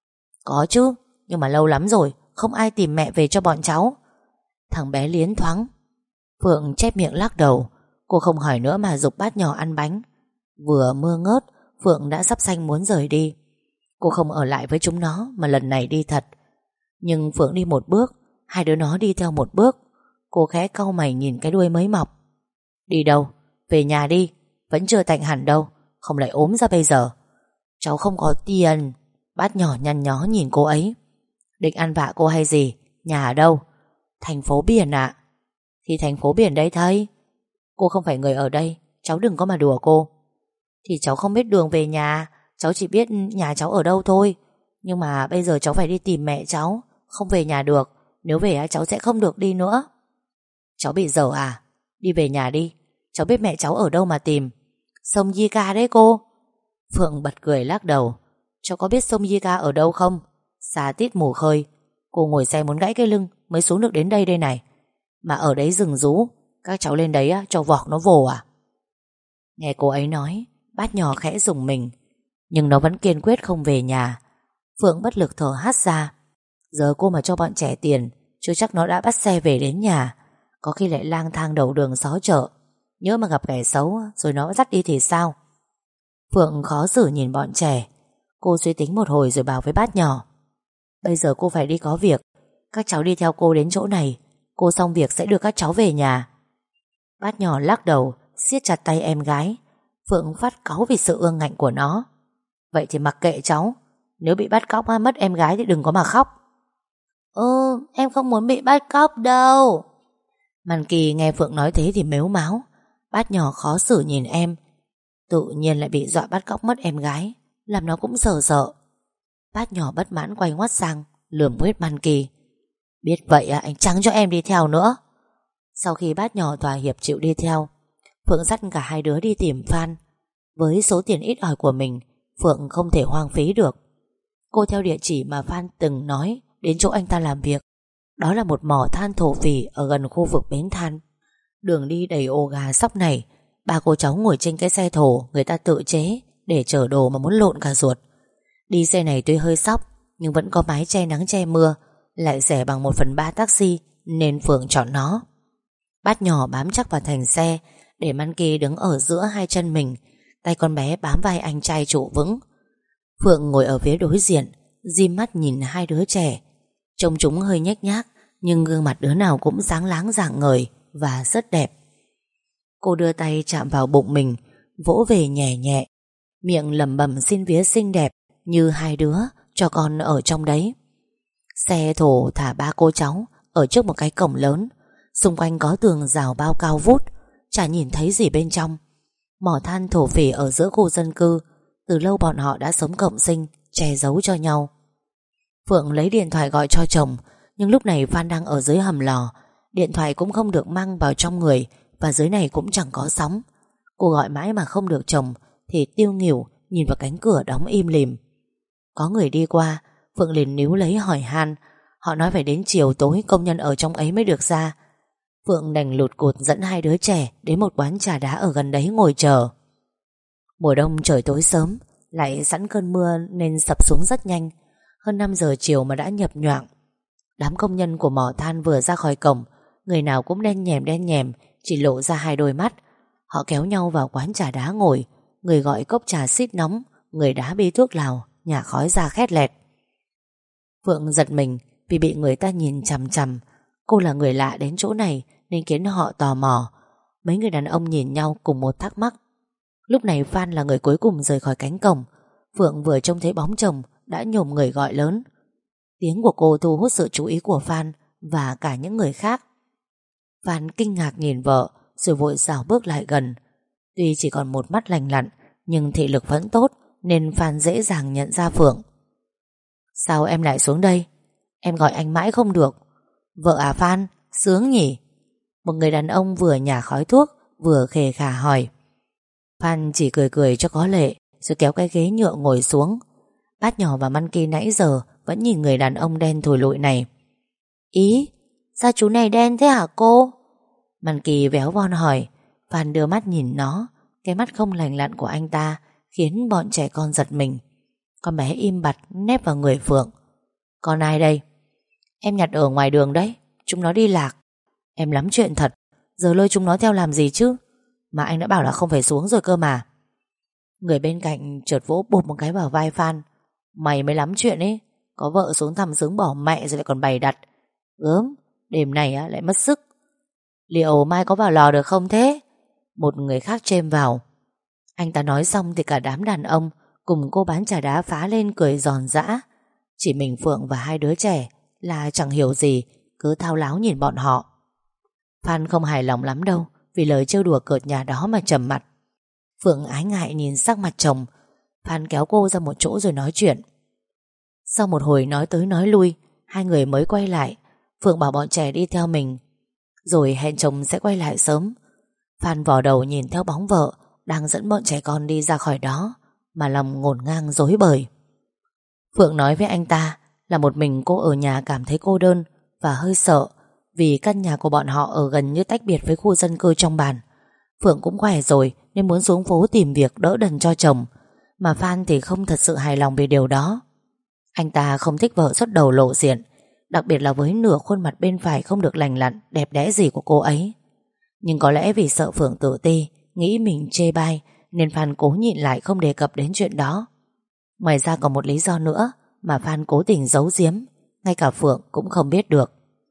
Có chứ, nhưng mà lâu lắm rồi không ai tìm mẹ về cho bọn cháu. Thằng bé liến thoáng. Phượng chép miệng lắc đầu. Cô không hỏi nữa mà giục bát nhỏ ăn bánh. Vừa mưa ngớt, Phượng đã sắp xanh muốn rời đi. Cô không ở lại với chúng nó, mà lần này đi thật. Nhưng Phượng đi một bước, hai đứa nó đi theo một bước. Cô khẽ cau mày nhìn cái đuôi mới mọc. Đi đâu? Về nhà đi. Vẫn chưa tạnh hẳn đâu, không lại ốm ra bây giờ. Cháu không có tiền. Bát nhỏ nhăn nhó nhìn cô ấy. Định ăn vạ cô hay gì? Nhà ở đâu? Thành phố Biển ạ. Thì thành phố Biển đây thầy. Cô không phải người ở đây, cháu đừng có mà đùa cô. Thì cháu không biết đường về nhà, cháu chỉ biết nhà cháu ở đâu thôi. Nhưng mà bây giờ cháu phải đi tìm mẹ cháu, không về nhà được. Nếu về cháu sẽ không được đi nữa. Cháu bị dở à? Đi về nhà đi. Cháu biết mẹ cháu ở đâu mà tìm. Sông Yika đấy cô. Phượng bật cười lắc đầu. Cháu có biết sông Yika ở đâu không? Xa tít mù khơi. Cô ngồi xe muốn gãy cái lưng mới xuống được đến đây này. Mà ở đấy rừng rú, các cháu lên đấy cho vọc nó vồ à? Nghe cô ấy nói, bát nhỏ khẽ rùng mình. Nhưng nó vẫn kiên quyết không về nhà. Phượng bất lực thở hắt ra. Giờ cô mà cho bọn trẻ tiền, chưa chắc nó đã bắt xe về đến nhà. Có khi lại lang thang đầu đường xó chợ. Nhớ mà gặp kẻ xấu rồi nó dắt đi thì sao? Phượng khó xử nhìn bọn trẻ. Cô suy tính một hồi rồi bảo với bát nhỏ: bây giờ cô phải đi có việc. Các cháu đi theo cô đến chỗ này. Cô xong việc sẽ đưa các cháu về nhà. Bát nhỏ lắc đầu, siết chặt tay em gái. Phượng phát cáu vì sự ương ngạnh của nó. Vậy thì mặc kệ cháu. Nếu bị bắt cóc mất em gái thì đừng có mà khóc. Em không muốn bị bắt cóc đâu. Man Kỳ nghe Phượng nói thế thì mếu máo. Bát nhỏ khó xử nhìn em. Tự nhiên lại bị dọa bắt cóc mất em gái, làm nó cũng sợ sợ. Bát nhỏ bất mãn quay ngoắt sang lườm quết Man Kỳ. Biết vậy anh trắng cho em đi theo nữa. Sau khi bát nhỏ thỏa hiệp chịu đi theo, Phượng dắt cả hai đứa đi tìm Phan. Với số tiền ít ỏi của mình, Phượng không thể hoang phí được. Cô theo địa chỉ mà Phan từng nói đến chỗ anh ta làm việc. Đó là một mỏ than thổ phỉ ở gần khu vực bến than. Đường đi đầy ồ gà sóc này. Ba cô cháu ngồi trên cái xe thổ người ta tự chế để chở đồ mà muốn lộn cả ruột. Đi xe này tuy hơi sóc nhưng vẫn có mái che nắng che mưa, lại rẻ bằng 1/3 taxi, nên Phượng chọn nó. Bát nhỏ bám chắc vào thành xe, để Man Kỳ đứng ở giữa hai chân mình, tay con bé bám vai anh trai trụ vững. Phượng ngồi ở phía đối diện, dim mắt nhìn hai đứa trẻ. Trông chúng hơi nhếch nhác, nhưng gương mặt đứa nào cũng sáng láng rạng ngời và rất đẹp. Cô đưa tay chạm vào bụng mình, vỗ về nhẹ nhẹ, miệng lẩm bẩm xin vía xinh đẹp như hai đứa cho con ở trong đấy. Xe thổ thả ba cô cháu ở trước một cái cổng lớn. Xung quanh có tường rào bao cao vút, chả nhìn thấy gì bên trong. Mỏ than thổ phỉ ở giữa khu dân cư. Từ lâu bọn họ đã sống cộng sinh, che giấu cho nhau. Phượng lấy điện thoại gọi cho chồng, nhưng lúc này Phan đang ở dưới hầm lò. Điện thoại cũng không được mang vào trong người, và dưới này cũng chẳng có sóng. Cô gọi mãi mà không được chồng thì tiêu nghỉu nhìn vào cánh cửa đóng im lìm. Có người đi qua, Phượng liền níu lấy hỏi han. Họ nói phải đến chiều tối công nhân ở trong ấy mới được ra. Phượng đành lụt cụt dẫn hai đứa trẻ đến một quán trà đá ở gần đấy ngồi chờ. Mùa đông trời tối sớm, lại sẵn cơn mưa nên sập xuống rất nhanh. Hơn 5 giờ chiều mà đã nhập nhoạng. Đám công nhân của mỏ than vừa ra khỏi cổng, người nào cũng đen nhèm, chỉ lộ ra hai đôi mắt. Họ kéo nhau vào quán trà đá ngồi, người gọi cốc trà xít nóng, người đá bi thuốc lào, nhả khói ra khét lẹt. Phượng giật mình vì bị người ta nhìn chằm chằm. Cô là người lạ đến chỗ này nên khiến họ tò mò. Mấy người đàn ông nhìn nhau cùng một thắc mắc. Lúc này Phan là người cuối cùng rời khỏi cánh cổng. Phượng vừa trông thấy bóng chồng đã nhổm người gọi lớn. Tiếng của cô thu hút sự chú ý của Phan và cả những người khác. Phan kinh ngạc nhìn vợ rồi vội rảo bước lại gần. Tuy chỉ còn một mắt lành lặn nhưng thị lực vẫn tốt nên Phan dễ dàng nhận ra Phượng. Sao em lại xuống đây? Em gọi anh mãi không được. Vợ à Phan, sướng nhỉ? Một người đàn ông vừa nhả khói thuốc vừa khề khà hỏi. Phan chỉ cười cười cho có lệ rồi kéo cái ghế nhựa ngồi xuống. Bát nhỏ và Monkey nãy giờ vẫn nhìn người đàn ông đen thùi lụi này. Ý, sao chú này đen thế hả cô? Monkey véo von hỏi. Phan đưa mắt nhìn nó. Cái mắt không lành lặn của anh ta khiến bọn trẻ con giật mình. Con bé im bặt nép vào người Phượng. Con ai đây? Em nhặt ở ngoài đường đấy. Chúng nó đi lạc. Em lắm chuyện thật. Giờ lôi chúng nó theo làm gì chứ? Mà anh đã bảo là không phải xuống rồi cơ mà. Người bên cạnh chợt vỗ bụp một cái vào vai Phan. Mày mới lắm chuyện ấy. Có vợ xuống thăm sướng bỏ mẹ rồi lại còn bày đặt. Gớm, đêm này lại mất sức. Liệu mai có vào lò được không thế? Một người khác chêm vào. Anh ta nói xong thì cả đám đàn ông cùng cô bán trà đá phá lên cười giòn giã. Chỉ mình Phượng và hai đứa trẻ là chẳng hiểu gì, cứ thao láo nhìn bọn họ. Phan không hài lòng lắm đâu vì lời trêu đùa cợt nhả đó mà trầm mặt. Phượng ái ngại nhìn sắc mặt chồng. Phan kéo cô ra một chỗ rồi nói chuyện. Sau một hồi nói tới nói lui, hai người mới quay lại. Phượng bảo bọn trẻ đi theo mình rồi hẹn chồng sẽ quay lại sớm. Phan vò đầu nhìn theo bóng vợ đang dẫn bọn trẻ con đi ra khỏi đó mà lòng ngổn ngang rối bời. Phượng nói với anh ta là một mình cô ở nhà cảm thấy cô đơn và hơi sợ vì căn nhà của bọn họ ở gần như tách biệt với khu dân cư trong bản. Phượng cũng khỏe rồi nên muốn xuống phố tìm việc đỡ đần cho chồng, mà Phan thì không thật sự hài lòng về điều đó. Anh ta không thích vợ xuất đầu lộ diện, đặc biệt là với nửa khuôn mặt bên phải không được lành lặn đẹp đẽ gì của cô ấy. Nhưng có lẽ vì sợ Phượng tự ti, nghĩ mình chê bai nên Phan cố nhịn lại không đề cập đến chuyện đó. Ngoài ra còn một lý do nữa mà Phan cố tình giấu giếm, ngay cả Phượng cũng không biết được.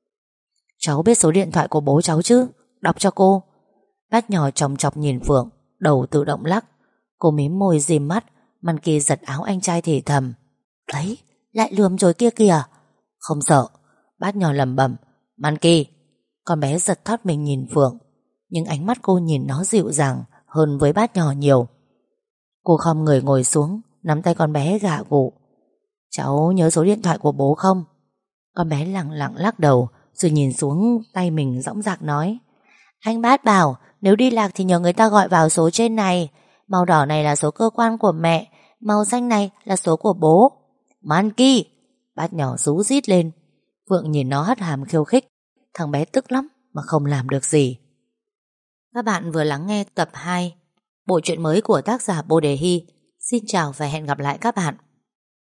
Cháu biết số điện thoại của bố cháu chứ? Đọc cho cô. Bác nhỏ chòng chọc nhìn Phượng, đầu tự động lắc. Cô mím môi rìm mắt. Monkey giật áo anh trai thì thầm. Đấy, lại lườm rồi kia kìa. Không sợ. Bác nhỏ lẩm bẩm. Monkey. Con bé giật thót mình nhìn Phượng, nhưng ánh mắt cô nhìn nó dịu dàng hơn với bác nhỏ nhiều. Cô khom người ngồi xuống, nắm tay con bé gạ gụ. Cháu nhớ số điện thoại của bố không? Con bé lặng lặng lắc đầu rồi nhìn xuống tay mình dõng dạc nói. Anh Bát bảo nếu đi lạc thì nhờ người ta gọi vào số trên này. Màu đỏ này là số cơ quan của mẹ, màu xanh này là số của bố. Monkey. Bát nhỏ rú rít lên. Phượng nhìn nó hất hàm khiêu khích. Thằng bé tức lắm mà không làm được gì. Các bạn vừa lắng nghe tập 2 bộ truyện mới của tác giả Bồ Đề Hy. Xin chào và hẹn gặp lại các bạn.